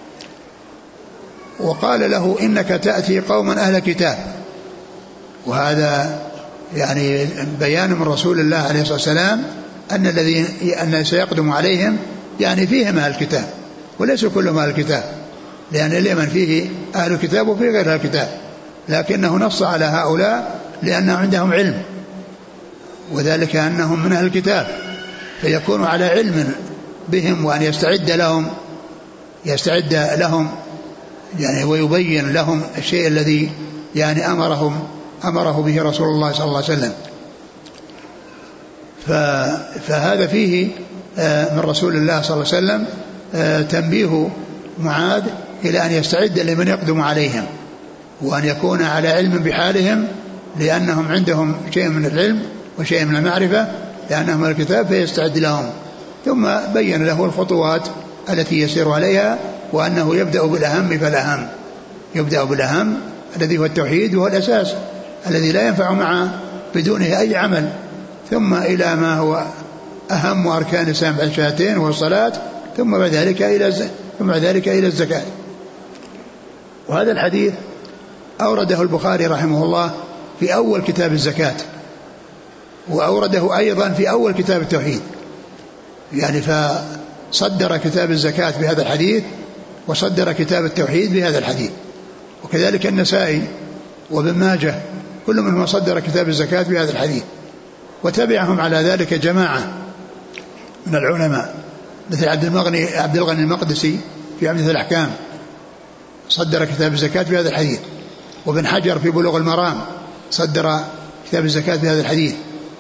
Speaker 2: وقال له إنك تأتي قوما أهل كتاب، وهذا يعني بيان من رسول الله عليه الصلاة والسلام أن الذين أن سيقدم عليهم يعني فيهم أهل الكتاب وليس كلهم أهل الكتاب، لأن اليمن فيه أهل الكتاب وفيه غير أهل الكتاب، لكنه نص على هؤلاء لأنه عندهم علم وذلك أنهم من أهل الكتاب، فيكون على علم بهم، وأن يستعد لهم يستعد لهم يعني ويبين لهم الشيء الذي يعني أمرهم أمره به رسول الله صلى الله عليه وسلم. فهذا فيه من رسول الله صلى الله عليه وسلم تنبيه معاذ إلى أن يستعد لمن يقدم عليهم، وأن يكون على علم بحالهم، لأنهم عندهم شيء من العلم وشيء من المعرفة، لأنهم الكتاب، فيستعد لهم. ثم بين له الخطوات التي يسير عليها، وأنه يبدأ بالأهم فالأهم، يبدأ بالأهم الذي هو التوحيد، وهو الأساس الذي لا ينفع معه بدونه أي عمل، ثم إلى ما هو أهم أركان الإسلام بعد الشهادتين وهو الصلاة، ثم بعد ذلك إلى ثم بعد ذلك إلى الزكاة. وهذا الحديث أورده البخاري رحمه الله في أول كتاب الزكاة، وأورده أيضا في أول كتاب التوحيد، يعني فصدر كتاب الزكاة بهذا الحديث، وصدر كتاب التوحيد بهذا الحديث. وكذلك النسائي وابن ماجه كل منهم صدر كتاب الزكاة بهذا الحديث، وتبعهم على ذلك جماعة من العلماء مثل عبد المغني عبد الغني المقدسي في عمدة الأحكام صدر كتاب الزكاة بهذا الحديث، وابن حجر في بلوغ المرام صدر كتاب الزكاة بهذا الحديث،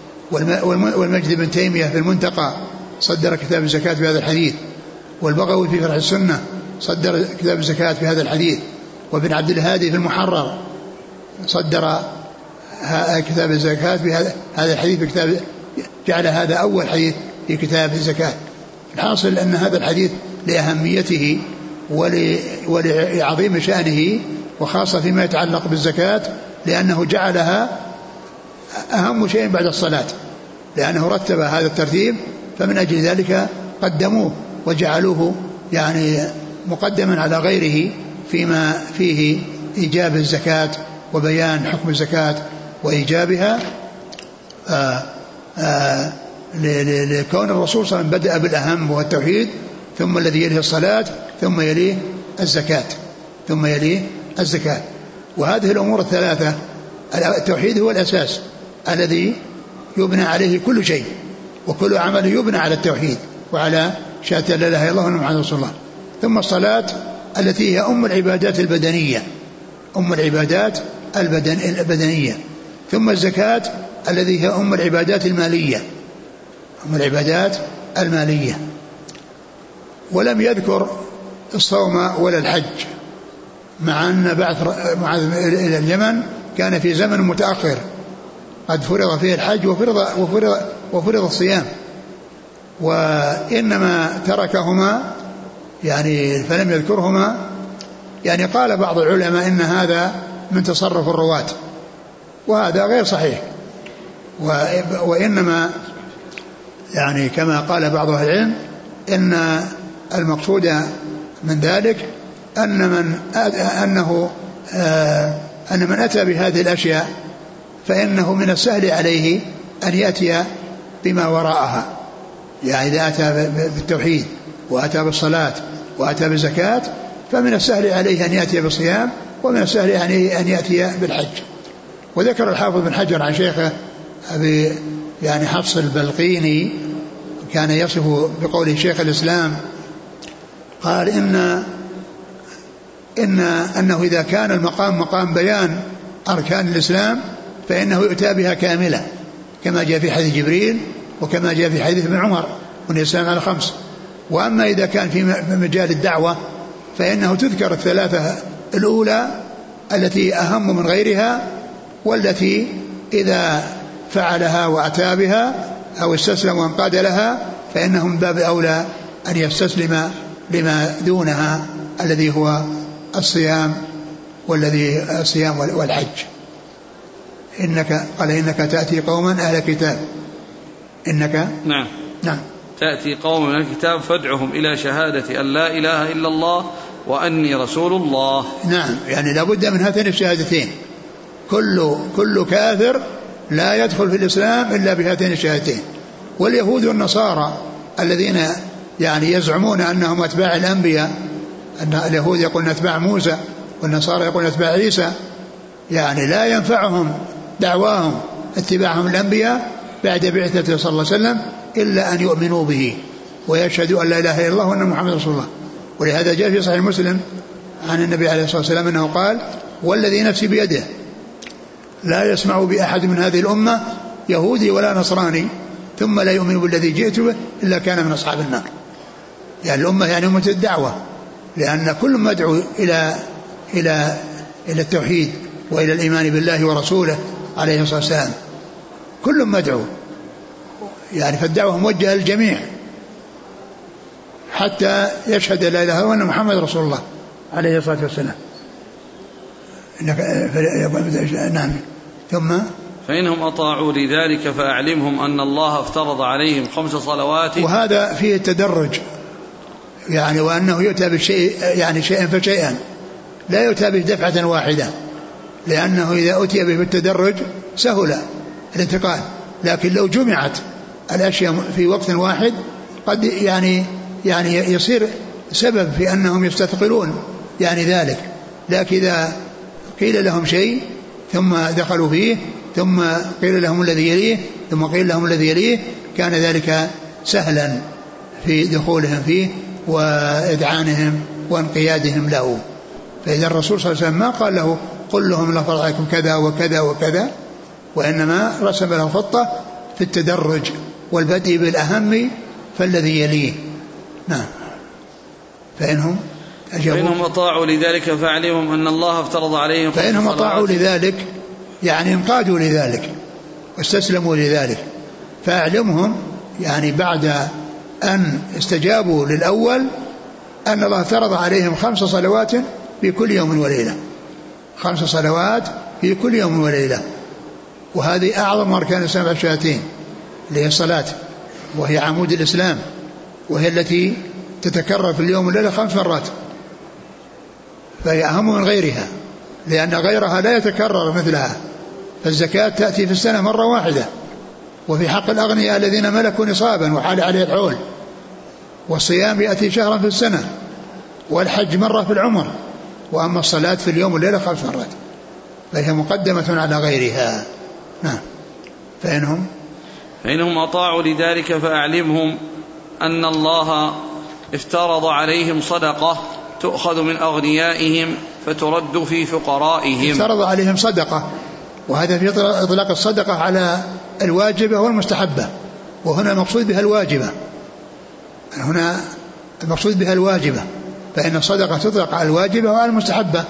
Speaker 2: والمجد بن تيمية في المنتقى صدر كتاب الزكاة بهذا الحديث، والبغوي في فرح السنة صدر كتاب الزكاة بهذا الحديث، وابن عبد الهادي في المحرر صدر كتاب الزكاة بهذا الحديث بكتاب، جعل هذا أول حديث في كتاب الزكاة. الحاصل أن هذا الحديث لأهميته ولعظيم شأنه، وخاصة فيما يتعلق بالزكاة، لأنه جعلها أهم شيء بعد الصلاة، لأنه رتب هذا الترتيب، فمن أجل ذلك قدموه وجعلوه يعني مقدما على غيره فيما فيه إيجاب الزكاة وبيان حكم الزكاة وإيجابها، آآ آآ لكون الرسول صلى الله عليه وسلم بدأ بالأهم وهو التوحيد، ثم الذي يليه الصلاة، ثم يليه الزكاة ثم يليه الزكاة. وهذه الأمور الثلاثة، التوحيد هو الأساس الذي يبنى عليه كل شيء، وكل عمل يبنى على التوحيد وعلى شهادة لا إله إلا الله وأن محمدا رسول الله. ثم الصلاة التي هي أم العبادات البدنية أم العبادات البدن البدنية ثم الزكاة الذي هي أم العبادات المالية أم العبادات المالية. ولم يذكر الصوم ولا الحج، مع أن بعث معاذ إلى اليمن كان في زمن متأخر قد فرض فيه الحج وفرض, وفرض, وفرض الصيام، وإنما تركهما يعني فلم يذكرهما. يعني قال بعض العلماء إن هذا من تصرف الرواة، وهذا غير صحيح، وإنما يعني كما قال بعض أهل العلم إن المقصود من ذلك أن من أنه أن من أتى بهذه الأشياء فإنه من السهل عليه أن يأتي بما وراءها. يعني إذا أتى بالتوحيد وأتى بالصلاة وأتى بالزكاة فمن السهل عليه أن يأتي بالصيام، ومن السهل عليه أن يأتي بالحج. وذكر الحافظ بن حجر عن شيخه أبي يعني حفص البلقيني كان يصف بقوله شيخ الإسلام، قال إن إن أنه إذا كان المقام مقام بيان أركان الإسلام فإنه يؤتى بها كاملة، كما جاء في حديث جبريل وكما جاء في حديث ابن عمر من الإسلام على خمس. وأما إذا كان في مجال الدعوة فإنه تذكر الثلاثة الأولى التي أهم من غيرها، والتي إذا فعلها وأتى بها أو استسلم وانقاد لها فإنه من باب أولى أن يستسلم لما دونها الذي هو الصيام والذي الصيام والحج. إنك قال إنك تأتي قوما أهل كتاب إنك
Speaker 1: نعم
Speaker 2: نعم
Speaker 1: تأتي قوما من الكتاب فادعهم إلى شهادة أن لا إله إلا الله وأني رسول الله.
Speaker 2: نعم، يعني لابد من هاتين الشهادتين. كل كل كافر لا يدخل في الإسلام إلا بهاتين الشهادتين. واليهود والنصارى الذين يعني يزعمون أنهم أتباع الأنبياء، أن اليهود يقولون أتباع موسى والنصارى يقولون أتباع عيسى، يعني لا ينفعهم دعواهم اتباعهم الأنبياء بعد بعثته صلى الله عليه وسلم إلا أن يؤمنوا به ويشهدوا أن لا إله إلا الله وأن محمد رسول الله. ولهذا جاء في صحيح مسلم عن النبي عليه الصلاة والسلام أنه قال: والذي نفسي بيده لا يسمع بأحد من هذه الأمة يهودي ولا نصراني ثم لا يؤمن بالذي جئت به إلا كان من أصحاب النار. يعني الأمة يعني أمة الدعوة، لأن كل مدعو إلى إلى إلى التوحيد وإلى الإيمان بالله ورسوله عليه الصلاة والسلام، كل مدعو يعني، فالدعوة موجهة للجميع حتى يشهد لا إله إلا الله وأن محمد رسول الله عليه الصلاة والسلام. نعم. ثم
Speaker 1: فإنهم أطاعوا لذلك فأعلمهم أن الله افترض عليهم خمس صلوات.
Speaker 2: وهذا فيه التدرج يعني، وأنه يؤتى بالشيء يعني شيئا فشيئا، لا يؤتى به دفعة واحدة، لأنه إذا أتي به بالتدرج سهل الانتقال، لكن لو جمعت الأشياء في وقت واحد قد يعني يعني يصير سبب في أنهم يستثقلون يعني ذلك. لكن إذا قيل لهم شيء ثم دخلوا فيه ثم قيل لهم الذي يليه ثم قيل لهم الذي يليه كان ذلك سهلا في دخولهم فيه وإذعانهم وانقيادهم له. فإذا الرسول صلى الله عليه وسلم ما قال له قل لهم لا فرض عليكم كذا وكذا وكذا، وإنما رسم له خطة في التدرج والبدء بالأهم فالذي يليه. نعم. فإنهم
Speaker 1: فإنهم أطاعوا لذلك فاعلمهم أن الله افترض عليهم.
Speaker 2: فإنهم أطاعوا لذلك يعني انقادوا لذلك واستسلموا لذلك، فاعلمهم يعني بعد أن استجابوا للأول أن الله افترض عليهم خمس صلوات في كل يوم وليلة، خمس صلوات في كل يوم وليلة. وهذه أعظم أركان الإسلام الشهادتين اللي هي الصلاة، وهي عمود الإسلام، وهي التي تتكرر في اليوم والليلة خمس مرات، فهي أهم من غيرها، لأن غيرها لا يتكرر مثلها. فالزكاة تأتي في السنة مرة واحدة، وفي حق الأغنياء الذين ملكوا نصابا وحال عليه الحول. والصيام يأتي شهرا في السنة، والحج مرة في العمر. وأما الصلاة في اليوم والليلة خمس مرات، فهي مقدمة على غيرها. نعم. فإنهم
Speaker 1: فإنهم أطاعوا لذلك فأعلمهم أن الله افترض عليهم صدقة تؤخذ من أغنيائهم فترد في فقرائهم.
Speaker 2: افترض عليهم صدقة، وهذا في إطلاق الصدقة على الواجبة والمستحبة، وهنا المقصود بها الواجبة، هنا المقصود بها الواجبة، فإن الصدقة تطلق على الواجبة وعلى المستحبة.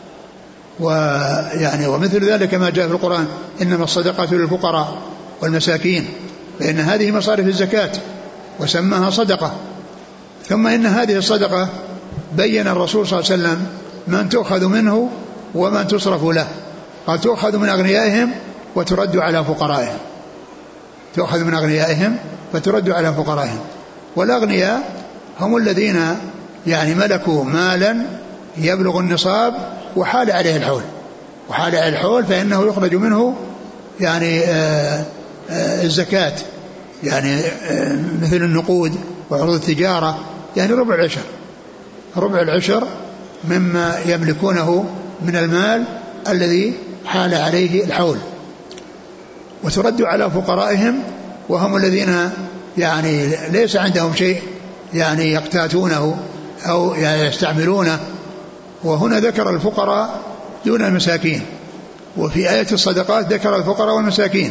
Speaker 2: ويعني ومثل ذلك ما جاء في القرآن إنما الصدقة للفقراء والمساكين، فإن هذه مصارف الزكاة وسماها صدقة. ثم إن هذه الصدقة بين الرسول صلى الله عليه وسلم من تؤخذ منه ومن تصرف له، قال تؤخذ من أغنيائهم وترد على فقرائهم، تؤخذ من أغنيائهم فترد على فقرائهم. والأغنياء هم الذين يعني ملكوا مالا يبلغ النصاب وحال عليه الحول، وحال عليه الحول فإنه يخرج منه يعني آآ آآ الزكاة، يعني مثل النقود وعروض التجارة، يعني ربع العشر، ربع العشر مما يملكونه من المال الذي حال عليه الحول. وترد على فقرائهم وهم الذين يعني ليس عندهم شيء يعني يقتاتونه أو يعني يستعملونه. وهنا ذكر الفقراء دون المساكين، وفي آية الصدقات ذكر الفقراء والمساكين.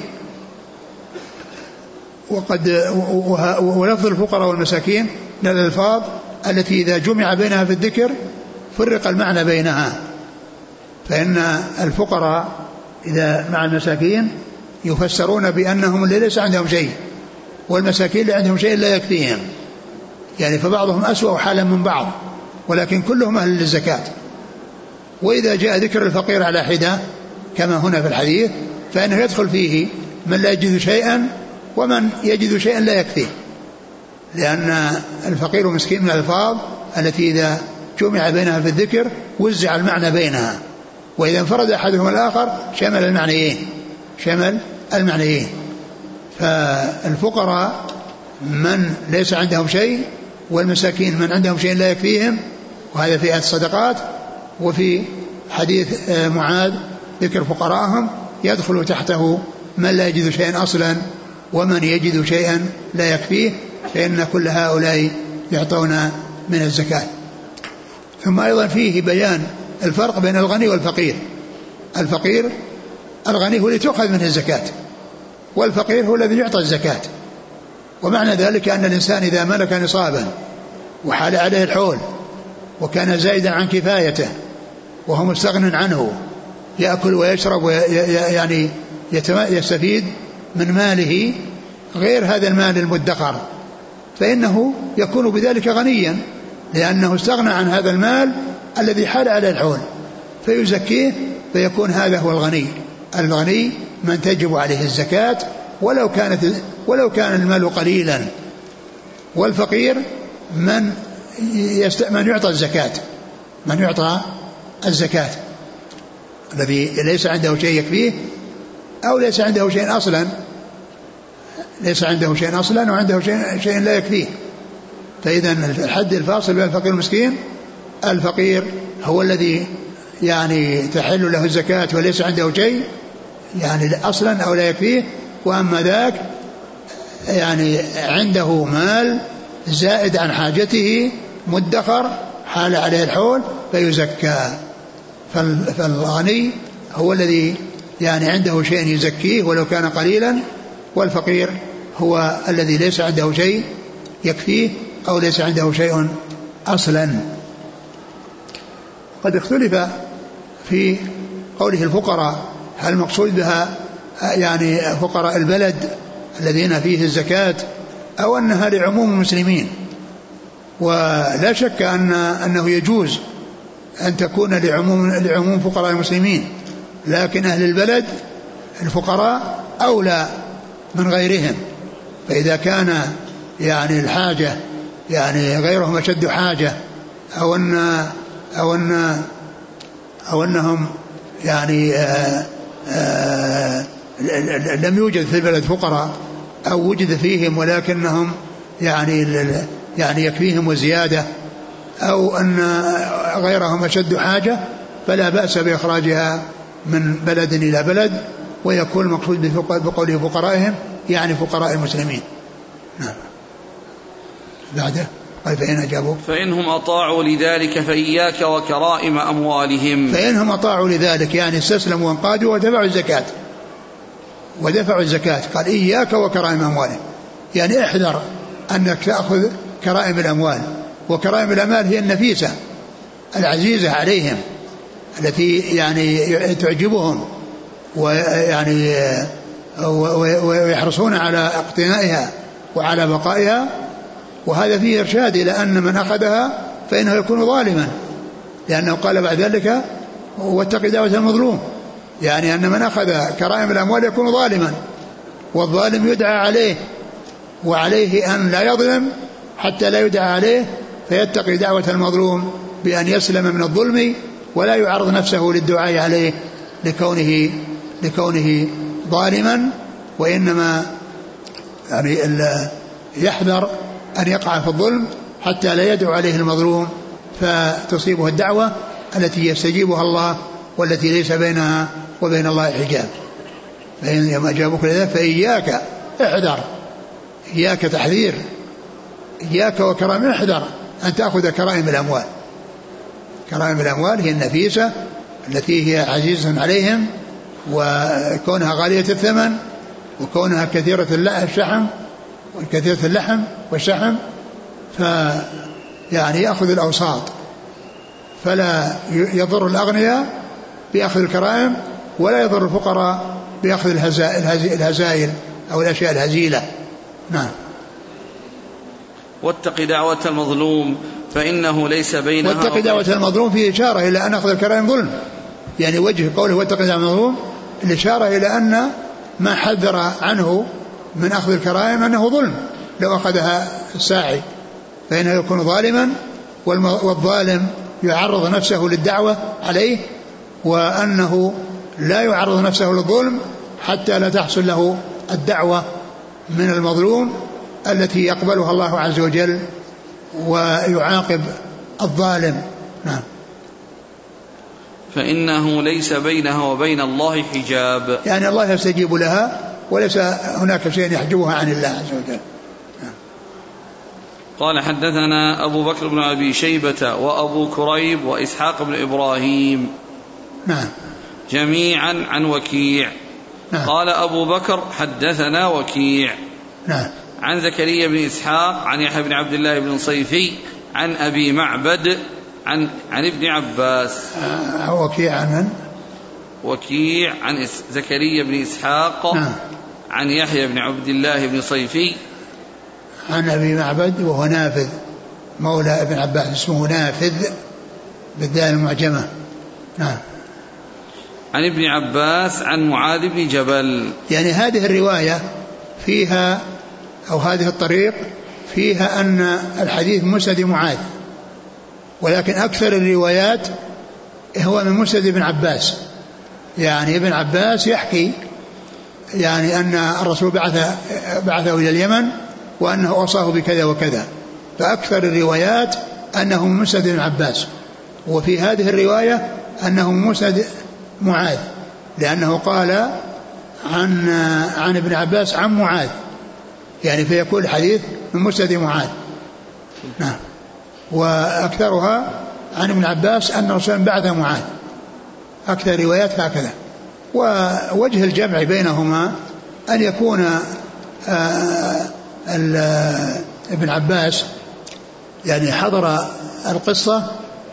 Speaker 2: وقد ولفظ الفقراء والمساكين من الألفاظ التي إذا جمع بينها في الذكر فرق المعنى بينها. فإن الفقراء إذا مع المساكين يفسرون بأنهم اللي ليس عندهم شيء، والمساكين اللي عندهم شيء لا يكفيهم، يعني فبعضهم أسوأ حالا من بعض، ولكن كلهم أهل للزكاة. وإذا جاء ذكر الفقير على حدة كما هنا في الحديث فإنه يدخل فيه من لا يجد شيئا ومن يجد شيئا لا يكفيه، لأن الفقير والمسكين من الألفاظ التي إذا جمع بينها في الذكر وزع المعنى بينها، وإذا انفرد أحدهما الآخر شمل المعنيين، شمل المعنيين. فالفقراء من ليس عندهم شيء، والمساكين من عندهم شيء لا يكفيهم، وهذا في آية الصدقات. وفي حديث معاذ ذكر فقراءهم يدخل تحته من لا يجد شيئا أصلا ومن يجد شيئا لا يكفيه فإن كل هؤلاء يعطون من الزكاة. ثم أيضا فيه بيان الفرق بين الغني والفقير. الفقير الغني هو الذي تؤخذ منه الزكاة، والفقير هو الذي يعطى الزكاة. ومعنى ذلك أن الإنسان إذا ملك نصابا وحال عليه الحول وكان زائدا عن كفايته وهو مستغن عنه يأكل ويشرب ويعني يستفيد من ماله غير هذا المال المدخر، فإنه يكون بذلك غنيا لأنه استغنى عن هذا المال الذي حال على الحول فيزكيه فيكون هذا هو الغني. الغني من تجب عليه الزكاة ولو كانت ولو كان المال قليلا. والفقير من يست... من يعطى الزكاة من يعطى الزكاة الذي ليس عنده شيء يكفيه أو ليس عنده شيء أصلا ليس عنده شيء أصلا وعنده شيء, شيء لا يكفيه. فإذا الحد الفاصل بين الفقير والمسكين الفقير هو الذي يعني تحل له الزكاة وليس عنده شيء يعني أصلا أو لا يكفيه، وأما ذاك يعني عنده مال زائد عن حاجته مدخر حال عليه الحول فيزكى. فالغني هو الذي يعني عنده شيء يزكيه ولو كان قليلا، والفقير هو الذي ليس عنده شيء يكفيه أو ليس عنده شيء أصلا. قد اختلف في قوله الفقراء هل المقصود بها يعني فقراء البلد الذين فيه الزكاة أو أنها لعموم المسلمين. ولا شك أن أنه يجوز أن تكون لعموم, لعموم فقراء المسلمين، لكن أهل البلد الفقراء أولى من غيرهم. فإذا كان يعني الحاجة يعني غيرهم أشد حاجة أو أن أو أن أو أنهم يعني آآ آآ لم يوجد في البلد فقراء أو وجد فيهم ولكنهم يعني يعني يكفيهم وزيادة، أو أن غيرهم أشد حاجة، فلا بأس بإخراجها من بلد إلى بلد، ويكون المقصود بقوله فقرائهم يعني فقراء المسلمين. نعم. بعده قال فإن أجابوا
Speaker 1: فإنهم أطاعوا لذلك فإياك وكرائم أموالهم.
Speaker 2: فإنهم أطاعوا لذلك يعني استسلموا وانقادوا ودفعوا الزكاة ودفعوا الزكاة قال إياك وكرائم أموالهم، يعني احذر أنك تأخذ كرائم الأموال. وكرائم الأموال هي النفيسة العزيزة عليهم التي يعني تعجبهم ويعني ويحرصون على اقتنائها وعلى بقائها. وهذا فيه إرشاد إلى أن من أخذها فإنه يكون ظالما، لأنه قال بعد ذلك واتق دعوة المظلوم، يعني أن من أخذ كرائم الأموال يكون ظالما، والظالم يدعى عليه وعليه أن لا يظلم حتى لا يدعى عليه، فيتقي دعوة المظلوم بأن يسلم من الظلم ولا يعرض نفسه للدعاء عليه لكونه, لكونه ظالما، وإنما يعني يحذر أن يقع في الظلم حتى لا يدعو عليه المظلوم فتصيبه الدعوة التي يستجيبها الله والتي ليس بينها وبين الله حجاب. فإن يوم أجابوك لذلك فإياك احذر، إياك تحذير، إياك وكرائم احذر أن تأخذ كرائم الأموال. كرائم الأموال هي النفيسة التي هي عزيزة عليهم وكونها غالية الثمن وكونها كثيرة الشحم وكثيرة اللحم والشحم، فيعني يأخذ الأوساط، فلا يضر الأغنياء بأخذ الكرائم ولا يضر الفقراء بأخذ الهزائل أو الأشياء الهزيلة. نعم.
Speaker 1: واتق دعوة المظلوم فإنه ليس بينها
Speaker 2: واتق دعوة المظلوم فيه إشارة إلى أن أخذ الكرائم ظلم، يعني وجه قوله واتق دعوة المظلوم الإشارة إلى أن ما حذر عنه من أخذ الكرائم أنه ظلم، لو أخذها الساعي فإنه يكون ظالما، والظالم يعرض نفسه للدعوة عليه، وأنه لا يعرض نفسه للظلم حتى لا تحصل له الدعوة من المظلوم التي يقبلها الله عز وجل ويعاقب الظالم. نعم.
Speaker 1: فإنه ليس بينها وبين الله حجاب،
Speaker 2: يعني الله يستجيب لها وليس هناك شيء يحجبها عن الله عز وجل.
Speaker 1: قال حدثنا أبو بكر بن أبي شيبة وأبو كريب وإسحاق بن إبراهيم
Speaker 2: نعم
Speaker 1: جميعا عن وكيع.
Speaker 2: نعم.
Speaker 1: قال أبو بكر حدثنا وكيع
Speaker 2: نعم.
Speaker 1: عن زكريا بن إسحاق عن يحيى بن عبد الله بن صيفي عن أبي معبد عن, عن ابن عباس.
Speaker 2: آه وكيع عن من؟
Speaker 1: وكيع عن زكريا بن إسحاق
Speaker 2: نعم.
Speaker 1: عن يحيى بن عبد الله بن صيفي
Speaker 2: عن أبي معبد وهو نافذ مولى ابن عباس اسمه نافذ بالدال المعجمة. نعم.
Speaker 1: عن ابن عباس عن معاذ بن جبل.
Speaker 2: يعني هذه الرواية فيها أو هذه الطريق فيها أن الحديث مسند معاذ، ولكن أكثر الروايات هو من مسند ابن عباس. يعني ابن عباس يحكي يعني أن الرسول بعث بعثه إلى اليمن وأنه أوصاه بكذا وكذا، فأكثر الروايات أنه مسند ابن عباس، وفي هذه الرواية أنه مسند معاذ لأنه قال عن عن ابن عباس عن معاذ، يعني فيكون الحديث من مسند معاذ. نعم. وأكثرها عن ابن عباس أن الرسول بعث معاذ، أكثر روايات هكذا. ووجه الجمع بينهما أن يكون ابن عباس يعني حضر القصة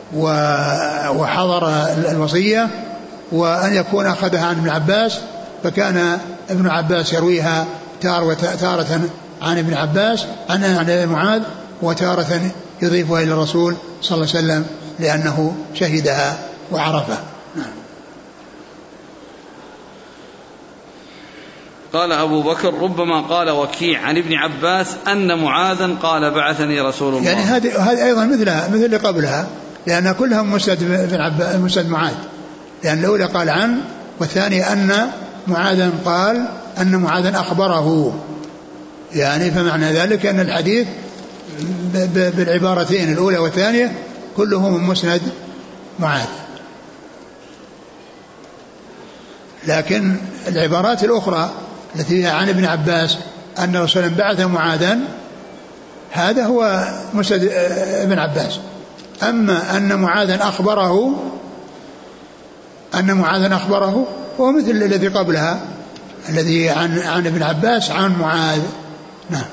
Speaker 2: وحضر الوصية، وأن يكون أخذها عن ابن عباس، فكان ابن عباس يرويها تارة عن ابن عباس عن عن معاذ، وتارة يضيفها إلى الرسول صلى الله عليه وسلم لأنه شهدها وعرفها.
Speaker 1: قال أبو بكر ربما قال وكيع عن ابن عباس أن معاذا قال بعثني رسول الله.
Speaker 2: يعني هذه هذه أيضا مثلها مثل اللي قبلها، لأن كلهم مسند ابن عباس مسند معاذ، لأن الأولى قال عن، والثانية أن معاذا قال أن معاذا أخبره، يعني فمعنى ذلك أن الحديث بالعبارتين الأولى والثانية كله من مسند معاذ. لكن العبارات الأخرى التي فيها عن ابن عباس أن رسولا بعث معاذا، هذا هو مسند ابن عباس. أما أن معاذا أخبره أن معاذا أخبره هو مثل الذي قبلها الذي عن عن ابن عباس عن معاذ. نعم.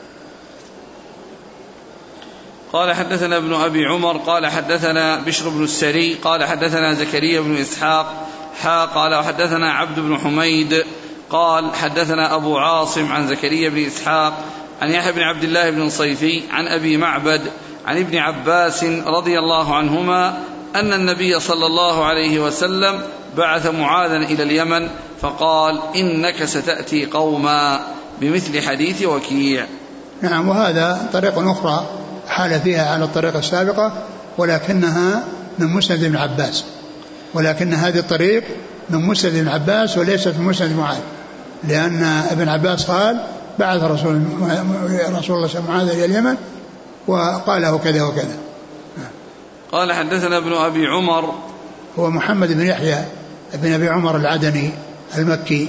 Speaker 1: قال حدثنا ابن أبي عمر قال حدثنا بشر بن السري قال حدثنا زكريا بن إسحاق حا قال وحدثنا عبد بن حميد قال حدثنا أبو عاصم عن زكريا بن إسحاق عن يحيى بن عبد الله بن صيفي عن أبي معبد عن ابن عباس رضي الله عنهما أن النبي صلى الله عليه وسلم بعث معاذا إلى اليمن فقال إنك ستأتي قوما بمثل حديث وكيع.
Speaker 2: نعم. وهذا طريق أخرى حال فيها على الطريقة السابقة، ولكنها من مسند ابن عباس، ولكن هذه الطريق من مسند ابن عباس وليست من مسند معاذ، لأن ابن عباس قال بعث رسول رسول الله معاذ إلى اليمن وقال له كذا وكذا.
Speaker 1: قال حدثنا ابن أبي عمر
Speaker 2: هو محمد بن يحيى ابن أبي عمر العدني المكي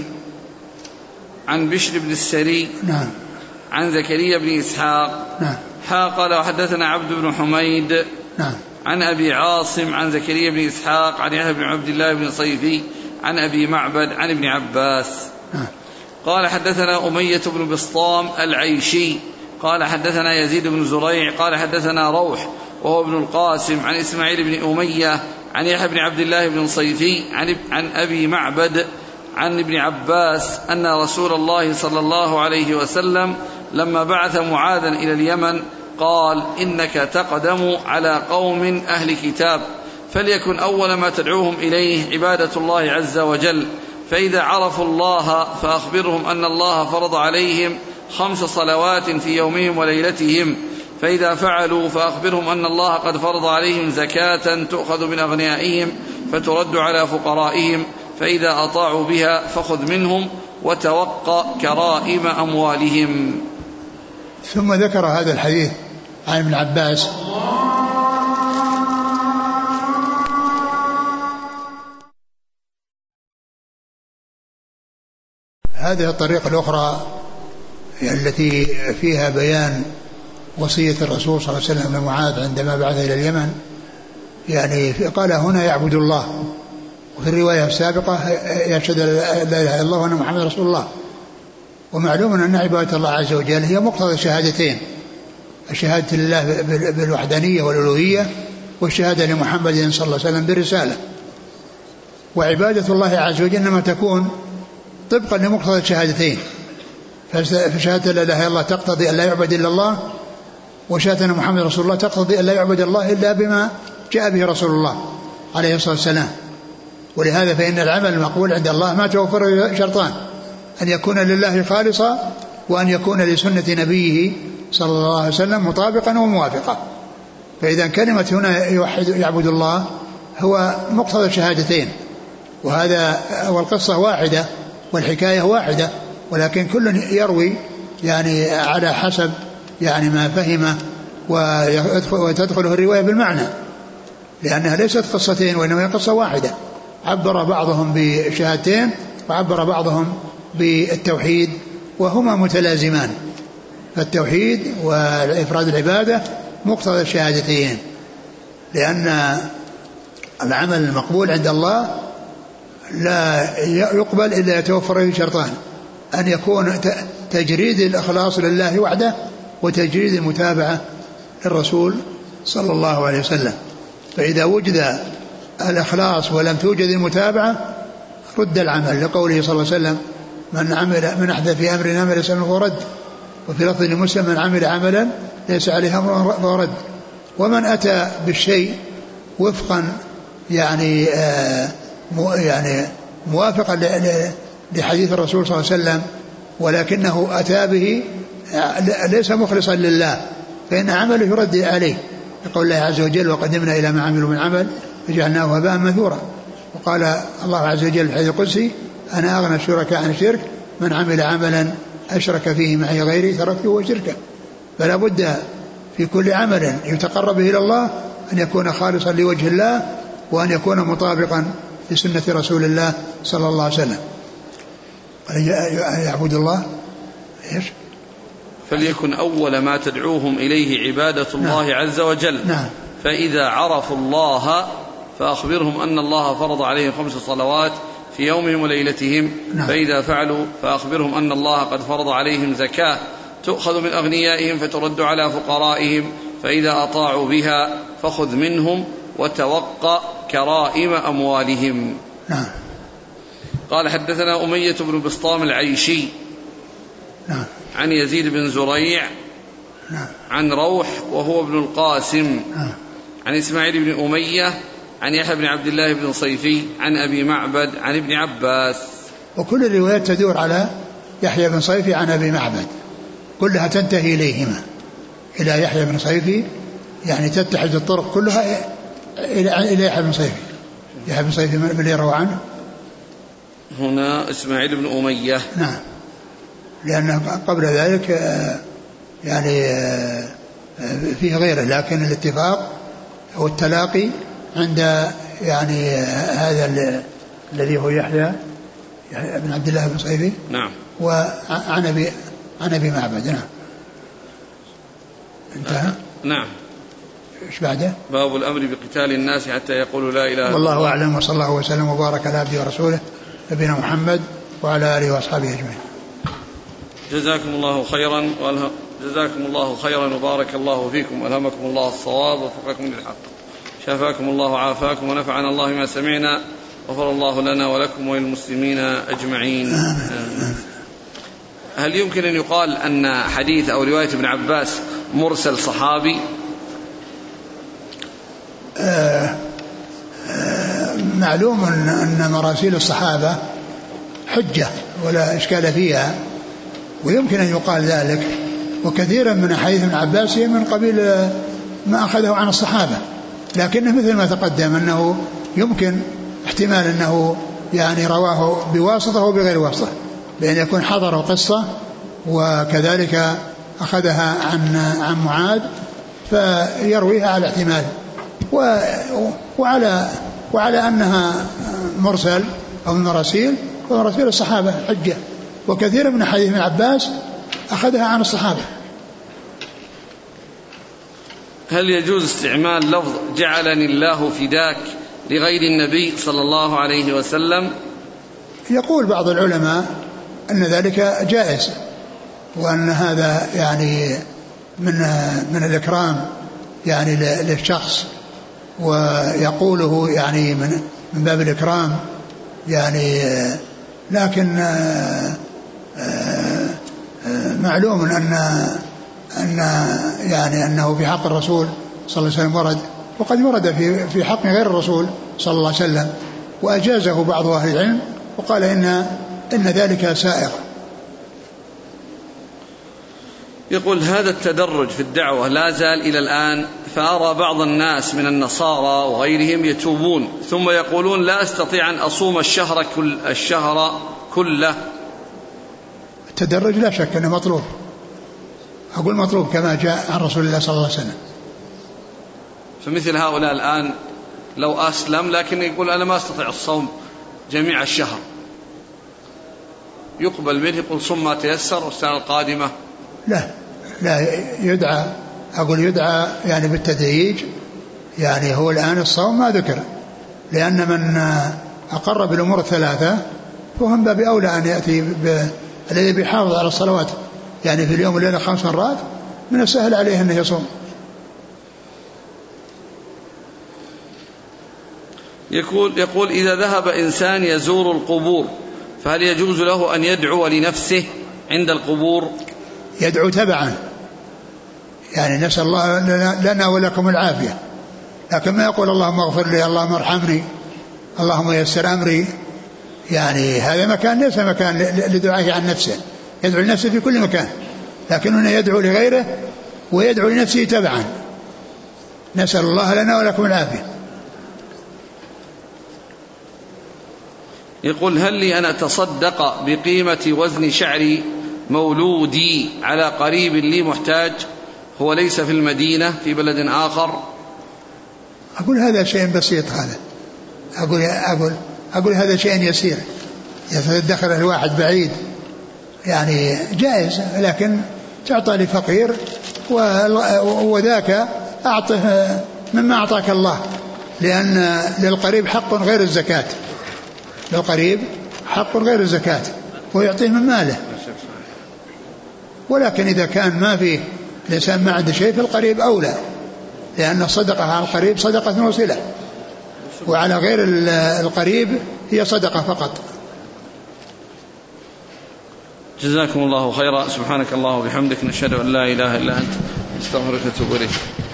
Speaker 1: عن بشر بن السري.
Speaker 2: نعم.
Speaker 1: عن زكريا بن إسحاق.
Speaker 2: نعم.
Speaker 1: حا قال وحدثنا عبد بن حميد.
Speaker 2: نعم.
Speaker 1: عن أبي عاصم عن زكريا بن إسحاق عن يحيى بن عبد الله بن صيفي عن أبي معبد عن ابن عباس.
Speaker 2: نعم.
Speaker 1: قال حدثنا أمية بن بسطام العيشي قال حدثنا يزيد بن زريع قال حدثنا روح وهو ابن القاسم عن إسماعيل بن أمية عن يحيى بن عبد الله بن صيفي عن, عن أبي معبد عن ابن عباس أن رسول الله صلى الله عليه وسلم لما بعث معاذا إلى اليمن قال إنك تقدم على قوم أهل كتاب فليكن أول ما تدعوهم إليه عبادة الله عز وجل، فإذا عرفوا الله فأخبرهم أن الله فرض عليهم خمس صلوات في يومهم وليلتهم، فإذا فعلوا فأخبرهم أن الله قد فرض عليهم زكاة تؤخذ من أغنيائهم فترد على فقرائهم، فإذا أطاعوا بها فخذ منهم وتوقى كرائم أموالهم.
Speaker 2: ثم ذكر هذا الحديث عن ابن عباس هذه الطريقة الأخرى التي فيها بيان وصية الرسول صلى الله عليه وسلم لمعاذ عندما بعث إلى اليمن، يعني قال هنا يعبد الله، وفي الرواية السابقة يشهد لا إله إلا الله وأن محمد رسول الله. ومعلوم أن عبادة الله عز وجل هي مقتضى الشهادتين، الشهادة لله بالوحدانية والألوهية، والشهادة لمحمد صلى الله عليه وسلم بالرسالة. وعبادة الله عز وجل إنما تكون طبقا لمقتضى الشهادتين، فشهادة لا إله إلا الله تقتضي أن لا يعبد إلا الله، وشهادة محمد رسول الله تقتضي أن لا يعبد الله إلا بما جاء به رسول الله عليه الصلاة والسلام. ولهذا فإن العمل المقبول عند الله ما توفر شرطان: أن يكون لله خالصا، وأن يكون لسنة نبيه صلى الله عليه وسلم مطابقا وموافقا. فإذا كلمة هنا يوحد يعبد الله هو مقتضى الشهادتين، وهذا والقصة واحدة والحكاية واحدة، ولكن كل يروي يعني على حسب يعني ما فهمه، وتدخله الرواية بالمعنى، لأنها ليست قصتين وإنما هي قصة واحدة. عبر بعضهم بشهادتين وعبر بعضهم بالتوحيد، وهما متلازمان، فالتوحيد وإفراد العبادة مقتضى الشهادتين، لأن العمل المقبول عند الله لا يقبل إلا يتوفر فيه شرطان: أن يكون تجريد الإخلاص لله وحده، وتجريد المتابعة للرسول صلى الله عليه وسلم. فإذا وجد الإخلاص ولم توجد المتابعة رد العمل، لقوله صلى الله عليه وسلم: من عمل من أحدث في أمرنا ما ليس منه فهو رد. وفي لفظ لمسلم: من عمل عملا ليس عليه أمر فهو رد. ومن أتى بالشيء وفقا يعني آه يعني موافقا لحديث الرسول صلى الله عليه وسلم، ولكنه أتى به ليس مخلصا لله، فإن عمله يرد عليه، يقول الله عز وجل: وقدمنا إلى ما عملوا من عمل فجعلناه هباء منثورا. وقال الله عز وجل في الحديث القدسي: أنا أغنى الشركاء عن الشرك، من عمل عملا أشرك فيه معي غيري تركته وشركه. فلا بد في كل عمل يتقرب إلى الله أن يكون خالصا لوجه الله، وأن يكون مطابقا لسنة رسول الله صلى الله عليه وسلم. يعبد الله إيش؟
Speaker 1: فليكن أول ما تدعوهم إليه عبادة الله نعم. عز وجل.
Speaker 2: نعم.
Speaker 1: فإذا عرفوا الله فأخبرهم أن الله فرض عليهم خمس صلوات في يومهم وليلتهم. نعم. فإذا فعلوا فأخبرهم أن الله قد فرض عليهم زكاة تؤخذ من أغنيائهم فترد على فقرائهم، فإذا أطاعوا بها فخذ منهم وتوقع كرائم أموالهم.
Speaker 2: نعم.
Speaker 1: قال: حدثنا أمية بن بسطام العيشي
Speaker 2: نعم.
Speaker 1: عن يزيد بن زريع
Speaker 2: نعم.
Speaker 1: عن روح وهو ابن القاسم
Speaker 2: نعم.
Speaker 1: عن إسماعيل بن أمية عن يحيى بن عبد الله بن صيفي عن أبي معبد عن ابن عباس.
Speaker 2: وكل الروايات تدور على يحيى بن صيفي عن أبي معبد، كلها تنتهي إليهما، إلى يحيى بن صيفي، يعني تتحد الطرق كلها إلى يحيى بن صيفي. يحيى بن صيفي من اللي يروى عنه
Speaker 1: هنا إسماعيل بن أمية.
Speaker 2: نعم. لأنه قبل ذلك يعني فيه غيره، لكن الاتفاق والتلاقي عند يعني هذا الذي هو يحيى بن عبد الله بن صيفي.
Speaker 1: نعم.
Speaker 2: وعن أبي عن أبي معبد. نعم. انتهى.
Speaker 1: نعم.
Speaker 2: ايش بعده؟
Speaker 1: باب الأمر بقتال الناس حتى يقولوا لا إله إلا الله.
Speaker 2: والله أعلم، وصلى الله وسلم وبارك على عبده ورسوله نبينا محمد وعلى آله وأصحابه أجمعين.
Speaker 1: جزاكم الله خيرا والهم... جزاكم الله خيرا وبارك الله فيكم والهمكم الله الصواب ووفقكم للحق، شفاكم الله وعافاكم ونفعنا الله ما سمعنا، غفر الله لنا ولكم وللمسلمين أجمعين. آمين. هل يمكن أن يقال أن حديث أو رواية ابن عباس مرسل صحابي؟
Speaker 2: آه آه معلوم أن مراسيل الصحابة حجة ولا إشكال فيها، ويمكن أن يقال ذلك، وكثيرا من حديث ابن عباس من قبيل ما أخذه عن الصحابة، لكنه مثل ما تقدم أنه يمكن احتمال أنه يعني رواه بواسطة وبغير واسطة، بأن يكون حضر قصة وكذلك أخذها عن عن معاذ فيرويها على احتمال، وعلى وعلى أنها مرسل أو مراسيل، فمراسيل الصحابة حجة وكثير من حديث ابن عباس أخذها عن الصحابة.
Speaker 1: هل يجوز استعمال لفظ جعلني الله فداك لغير النبي صلى الله عليه وسلم؟
Speaker 2: يقول بعض العلماء أن ذلك جائز، وأن هذا يعني من من الإكرام يعني للشخص، ويقوله يعني من من باب الإكرام يعني. لكن معلوم أن أن يعني أنه في حق الرسول صلى الله عليه وسلم ورد، وقد ورد في في حق غير الرسول صلى الله عليه وسلم، وأجازه بعض أهل العلم وقال إن إن ذلك سائغ.
Speaker 1: يقول هذا التدرج في الدعوة لا زال إلى الآن، فأرى بعض الناس من النصارى وغيرهم يتوبون ثم يقولون لا أستطيع أن أصوم الشهر كل الشهر كله.
Speaker 2: التدرج لا شك أنه مطلوب، أقول مطلوب كما جاء عن رسول الله صلى الله عليه وسلم.
Speaker 1: فمثل هؤلاء الآن لو أسلم لكن يقول أنا ما أستطيع الصوم جميع الشهر، يقبل منه يقول صم ما تيسر والسنة القادمة؟
Speaker 2: لا لا يدعى، أقول يدعى يعني بالتدريج، يعني هو الآن الصوم ما ذكر، لأن من أقر بالأمور الثلاثة فهم باب أولى أن يأتي الذي بيحافظ على الصلوات يعني في اليوم والليلة خمس مرات، من السهل عليه أنه يصوم.
Speaker 1: يقول, يقول إذا ذهب إنسان يزور القبور فهل يجوز له أن يدعو لنفسه عند القبور؟
Speaker 2: يدعو تبعا، يعني نسأل الله لنا ولكم العافية، لكن ما يقول اللهم اغفر لي، اللهم ارحمني، اللهم يسر أمري، يعني هذا مكان ليس مكان لدعائه عن نفسه، يدعو لنفسه في كل مكان، لكنه يدعو لغيره ويدعو لنفسه تبعا. نسأل الله لنا ولكم العافية.
Speaker 1: يقول هل لي أن أتصدق بقيمة وزن شعر مولودي على قريب لي محتاج هو ليس في المدينة في بلد آخر؟
Speaker 2: أقول هذا شيء بسيط، هذا أقول أقول أقول هذا شيء يسير، يتدخل الواحد بعيد يعني جائز، لكن تعطى لفقير وذاك أعطه مما أعطاك الله، لأن للقريب حق غير الزكاة، للقريب حق غير الزكاة ويعطيه من ماله. ولكن إذا كان ما فيه الإنسان ما عنده شيء فالقريب أولى، لأن الصدقة على القريب صدقة وصلة، وعلى غير القريب هي صدقة فقط.
Speaker 1: جزاكم الله خيرا. سبحانك الله وبحمدك، نشهد أن لا إله إلا أنت، نستغفرك ونتوب إليك.